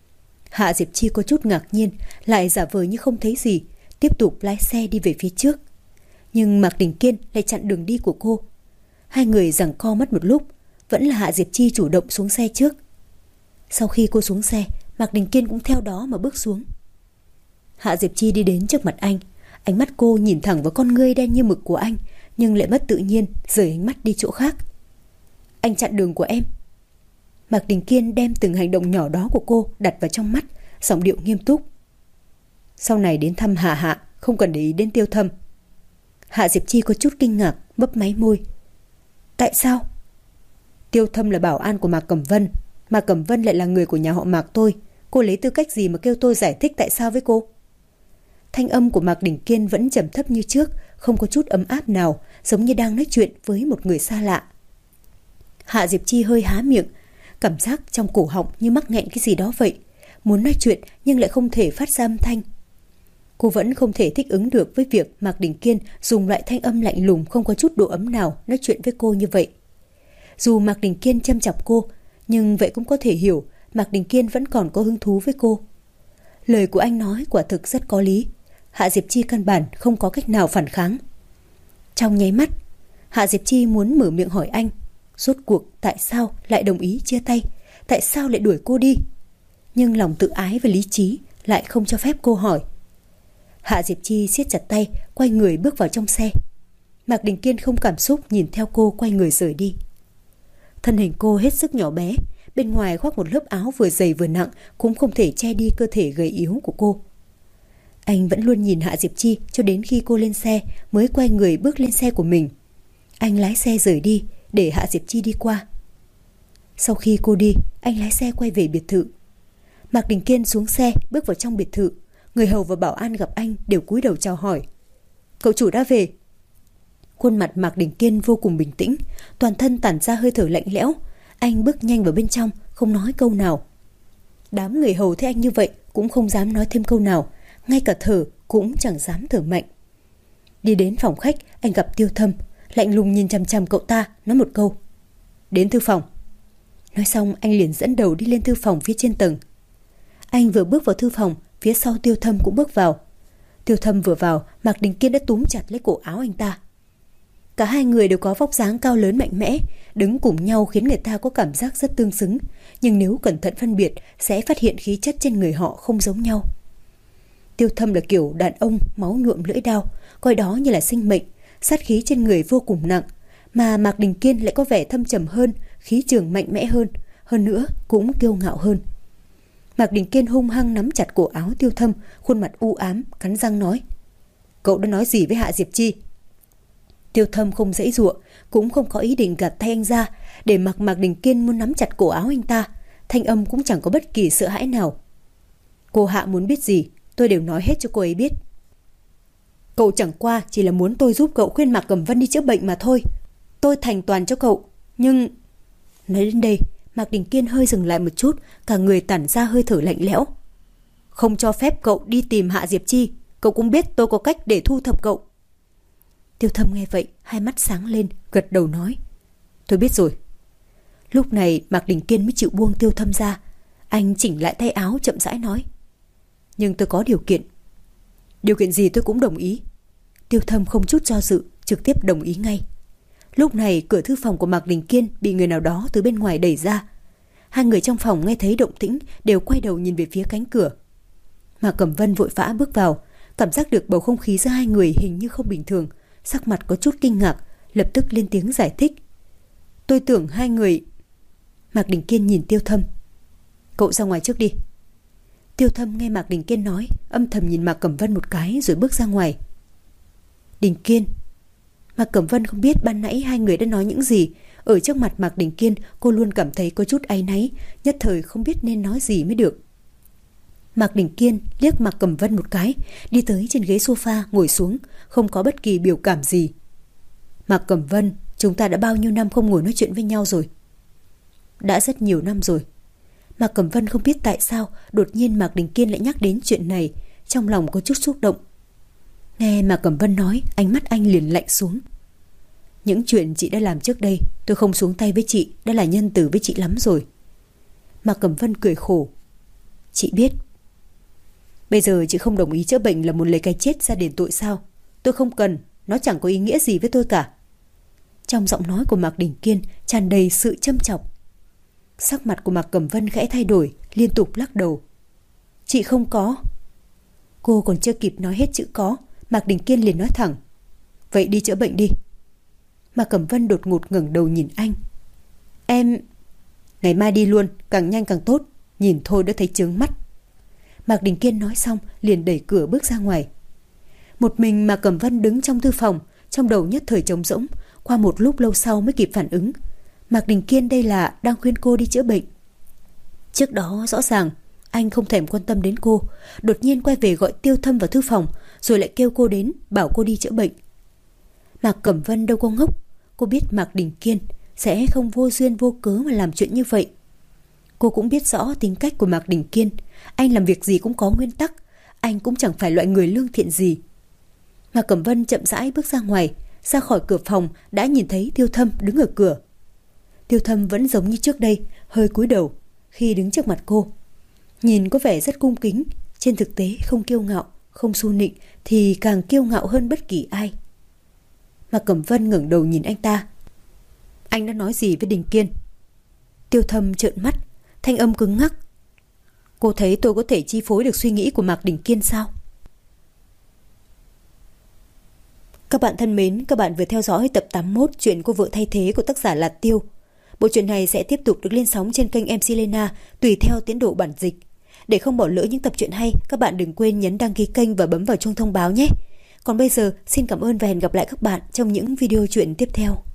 A: Hạ Diệp Chi có chút ngạc nhiên, lại giả vờ như không thấy gì, tiếp tục lái xe đi về phía trước. Nhưng Mạc Đình Kiên lại chặn đường đi của cô. Hai người giằng co mất một lúc, vẫn là Hạ Diệp Chi chủ động xuống xe trước. Sau khi cô xuống xe, Mạc Đình Kiên cũng theo đó mà bước xuống. Hạ Diệp Chi đi đến trước mặt anh, ánh mắt cô nhìn thẳng vào con ngươi đen như mực của anh, nhưng lại mất tự nhiên, rời ánh mắt đi chỗ khác. Anh chặn đường của em. Mạc Đình Kiên đem từng hành động nhỏ đó của cô đặt vào trong mắt, giọng điệu nghiêm túc. Sau này đến thăm Hạ, không cần để ý đến Tiêu Thâm. Hạ Diệp Chi có chút kinh ngạc, mấp máy môi. Tại sao? Tiêu Thâm là bảo an của Mạc Cẩm Vân, Mạc Cẩm Vân lại là người của nhà họ Mạc tôi. Cô lấy tư cách gì mà kêu tôi giải thích tại sao với cô? Thanh âm của Mạc Đình Kiên vẫn trầm thấp như trước, không có chút ấm áp nào, giống như đang nói chuyện với một người xa lạ. Hạ Diệp Chi hơi há miệng, cảm giác trong cổ họng như mắc nghẹn cái gì đó vậy, muốn nói chuyện nhưng lại không thể phát ra âm thanh. Cô vẫn không thể thích ứng được với việc Mạc Đình Kiên dùng loại thanh âm lạnh lùng không có chút độ ấm nào nói chuyện với cô như vậy. Dù Mạc Đình Kiên châm chọc cô, nhưng vậy cũng có thể hiểu Mạc Đình Kiên vẫn còn có hứng thú với cô. Lời của anh nói quả thực rất có lý. Hạ Diệp Chi căn bản không có cách nào phản kháng. Trong nháy mắt, Hạ Diệp Chi muốn mở miệng hỏi anh, rốt cuộc tại sao lại đồng ý chia tay, tại sao lại đuổi cô đi. Nhưng lòng tự ái và lý trí lại không cho phép cô hỏi. Hạ Diệp Chi siết chặt tay, quay người bước vào trong xe. Mạc Đình Kiên không cảm xúc nhìn theo cô quay người rời đi. Thân hình cô hết sức nhỏ bé, bên ngoài khoác một lớp áo vừa dày vừa nặng cũng không thể che đi cơ thể gầy yếu của cô. Anh vẫn luôn nhìn Hạ Diệp Chi cho đến khi cô lên xe mới quay người bước lên xe của mình. Anh lái xe rời đi để Hạ Diệp Chi đi qua. Sau khi cô đi, anh lái xe quay về biệt thự. Mạc Đình Kiên xuống xe bước vào trong biệt thự. Người hầu và bảo an gặp anh đều cúi đầu chào hỏi. Cậu chủ đã về. Khuôn mặt Mạc Đình Kiên vô cùng bình tĩnh, toàn thân tản ra hơi thở lạnh lẽo. Anh bước nhanh vào bên trong, không nói câu nào. Đám người hầu thấy anh như vậy cũng không dám nói thêm câu nào, ngay cả thở cũng chẳng dám thở mạnh. Đi đến phòng khách, anh gặp Tiêu Thâm, lạnh lùng nhìn chằm chằm cậu ta, nói một câu. Đến thư phòng. Nói xong anh liền dẫn đầu đi lên thư phòng phía trên tầng. Anh vừa bước vào thư phòng, phía sau Tiêu Thâm cũng bước vào. Tiêu Thâm vừa vào, Mạc Đình Kiên đã túm chặt lấy cổ áo anh ta. Cả hai người đều có vóc dáng cao lớn mạnh mẽ, đứng cùng nhau khiến người ta có cảm giác rất tương xứng, nhưng nếu cẩn thận phân biệt sẽ phát hiện khí chất trên người họ không giống nhau. Tiêu Thâm là kiểu đàn ông máu nhuộm lưỡi dao, coi đó như là sinh mệnh, sát khí trên người vô cùng nặng, mà Mạc Đình Kiên lại có vẻ thâm trầm hơn, khí trường mạnh mẽ hơn nữa cũng kiêu ngạo hơn. Mạc Đình Kiên hung hăng nắm chặt cổ áo Tiêu Thâm, khuôn mặt u ám, cắn răng nói. Cậu đã nói gì với Hạ Diệp Chi? Tiêu Thâm không giãy giụa, cũng không có ý định gạt tay anh ra, để mặc Mạc Đình Kiên muốn nắm chặt cổ áo anh ta, thanh âm cũng chẳng có bất kỳ sợ hãi nào. Cô Hạ muốn biết gì, tôi đều nói hết cho cô ấy biết. Cậu chẳng qua chỉ là muốn tôi giúp cậu khuyên Mạc Cẩm Vân đi chữa bệnh mà thôi. Tôi thành toàn cho cậu, nhưng... Nói đến đây, Mạc Đình Kiên hơi dừng lại một chút, cả người tản ra hơi thở lạnh lẽo. Không cho phép cậu đi tìm Hạ Diệp Chi, cậu cũng biết tôi có cách để thu thập cậu. Tiêu Thâm nghe vậy, hai mắt sáng lên, gật đầu nói. Tôi biết rồi. Lúc này Mạc Đình Kiên mới chịu buông Tiêu Thâm ra. Anh chỉnh lại tay áo chậm rãi nói. Nhưng tôi có điều kiện. Điều kiện gì tôi cũng đồng ý. Tiêu Thâm không chút do dự, trực tiếp đồng ý ngay. Lúc này cửa thư phòng của Mạc Đình Kiên bị người nào đó từ bên ngoài đẩy ra. Hai người trong phòng nghe thấy động tĩnh đều quay đầu nhìn về phía cánh cửa. Mạc Cẩm Vân vội vã bước vào, cảm giác được bầu không khí giữa hai người hình như không bình thường, sắc mặt có chút kinh ngạc, lập tức lên tiếng giải thích. Tôi tưởng hai người... Mạc Đình Kiên nhìn Tiêu Thâm. Cậu ra ngoài trước đi. Tiêu Thâm nghe Mạc Đình Kiên nói, âm thầm nhìn Mạc Cẩm Vân một cái rồi bước ra ngoài. Đình Kiên. Mạc Cẩm Vân không biết ban nãy hai người đã nói những gì. Ở trước mặt Mạc Đình Kiên, cô luôn cảm thấy có chút áy náy, nhất thời không biết nên nói gì mới được. Mạc Đình Kiên liếc Mạc Cẩm Vân một cái, đi tới trên ghế sofa ngồi xuống, không có bất kỳ biểu cảm gì. Mạc Cẩm Vân, chúng ta đã bao nhiêu năm không ngồi nói chuyện với nhau rồi? Đã rất nhiều năm rồi. Mạc Cẩm Vân không biết tại sao đột nhiên Mạc Đình Kiên lại nhắc đến chuyện này, trong lòng có chút xúc động. Nghe Mạc Cẩm Vân nói, ánh mắt anh liền lạnh xuống. Những chuyện chị đã làm trước đây, tôi không xuống tay với chị, đã là nhân từ với chị lắm rồi. Mạc Cẩm Vân cười khổ. Chị biết. Bây giờ chị không đồng ý chữa bệnh là muốn lấy cái chết ra đền tội sao? Tôi không cần, nó chẳng có ý nghĩa gì với tôi cả. Trong giọng nói của Mạc Đình Kiên tràn đầy sự châm chọc. Sắc mặt của Mạc Cẩm Vân khẽ thay đổi, liên tục lắc đầu. Chị không có. Cô còn chưa kịp nói hết chữ có, Mạc Đình Kiên liền nói thẳng. Vậy đi chữa bệnh đi. Mạc Cẩm Vân đột ngột ngẩng đầu nhìn anh. Em... Ngày mai đi luôn, càng nhanh càng tốt, nhìn thôi đã thấy chướng mắt. Mạc Đình Kiên nói xong liền đẩy cửa bước ra ngoài. Một mình Mạc Cẩm Vân đứng trong thư phòng, trong đầu nhất thời trống rỗng, qua một lúc lâu sau mới kịp phản ứng. Mạc Đình Kiên đây là đang khuyên cô đi chữa bệnh. Trước đó rõ ràng anh không thèm quan tâm đến cô, đột nhiên quay về gọi Tiêu Thâm vào thư phòng, rồi lại kêu cô đến bảo cô đi chữa bệnh. Mạc Cẩm Vân đâu có ngốc, cô biết Mạc Đình Kiên sẽ không vô duyên vô cớ mà làm chuyện như vậy. Cô cũng biết rõ tính cách của Mạc Đình Kiên, anh làm việc gì cũng có nguyên tắc, anh cũng chẳng phải loại người lương thiện gì. Mạc Cẩm Vân chậm rãi bước ra ngoài, ra khỏi cửa phòng đã nhìn thấy Tiêu Thâm đứng ở cửa. Tiêu Thâm vẫn giống như trước đây, hơi cúi đầu khi đứng trước mặt cô. Nhìn có vẻ rất cung kính, trên thực tế không kiêu ngạo, không xu nịnh thì càng kiêu ngạo hơn bất kỳ ai. Mạc Cẩm Vân ngẩng đầu nhìn anh ta. Anh đã nói gì với Đình Kiên? Tiêu Thâm trợn mắt, thanh âm cứng ngắc. Cô thấy tôi có thể chi phối được suy nghĩ của Mạc Đình Kiên sao? Các bạn thân mến, các bạn vừa theo dõi tập 81 chuyện Cô Vợ Thay Thế của tác giả là Tiêu. Bộ truyện này sẽ tiếp tục được lên sóng trên kênh MC Lena tùy theo tiến độ bản dịch. Để không bỏ lỡ những tập truyện hay, các bạn đừng quên nhấn đăng ký kênh và bấm vào chuông thông báo nhé. Còn bây giờ, xin cảm ơn và hẹn gặp lại các bạn trong những video truyện tiếp theo.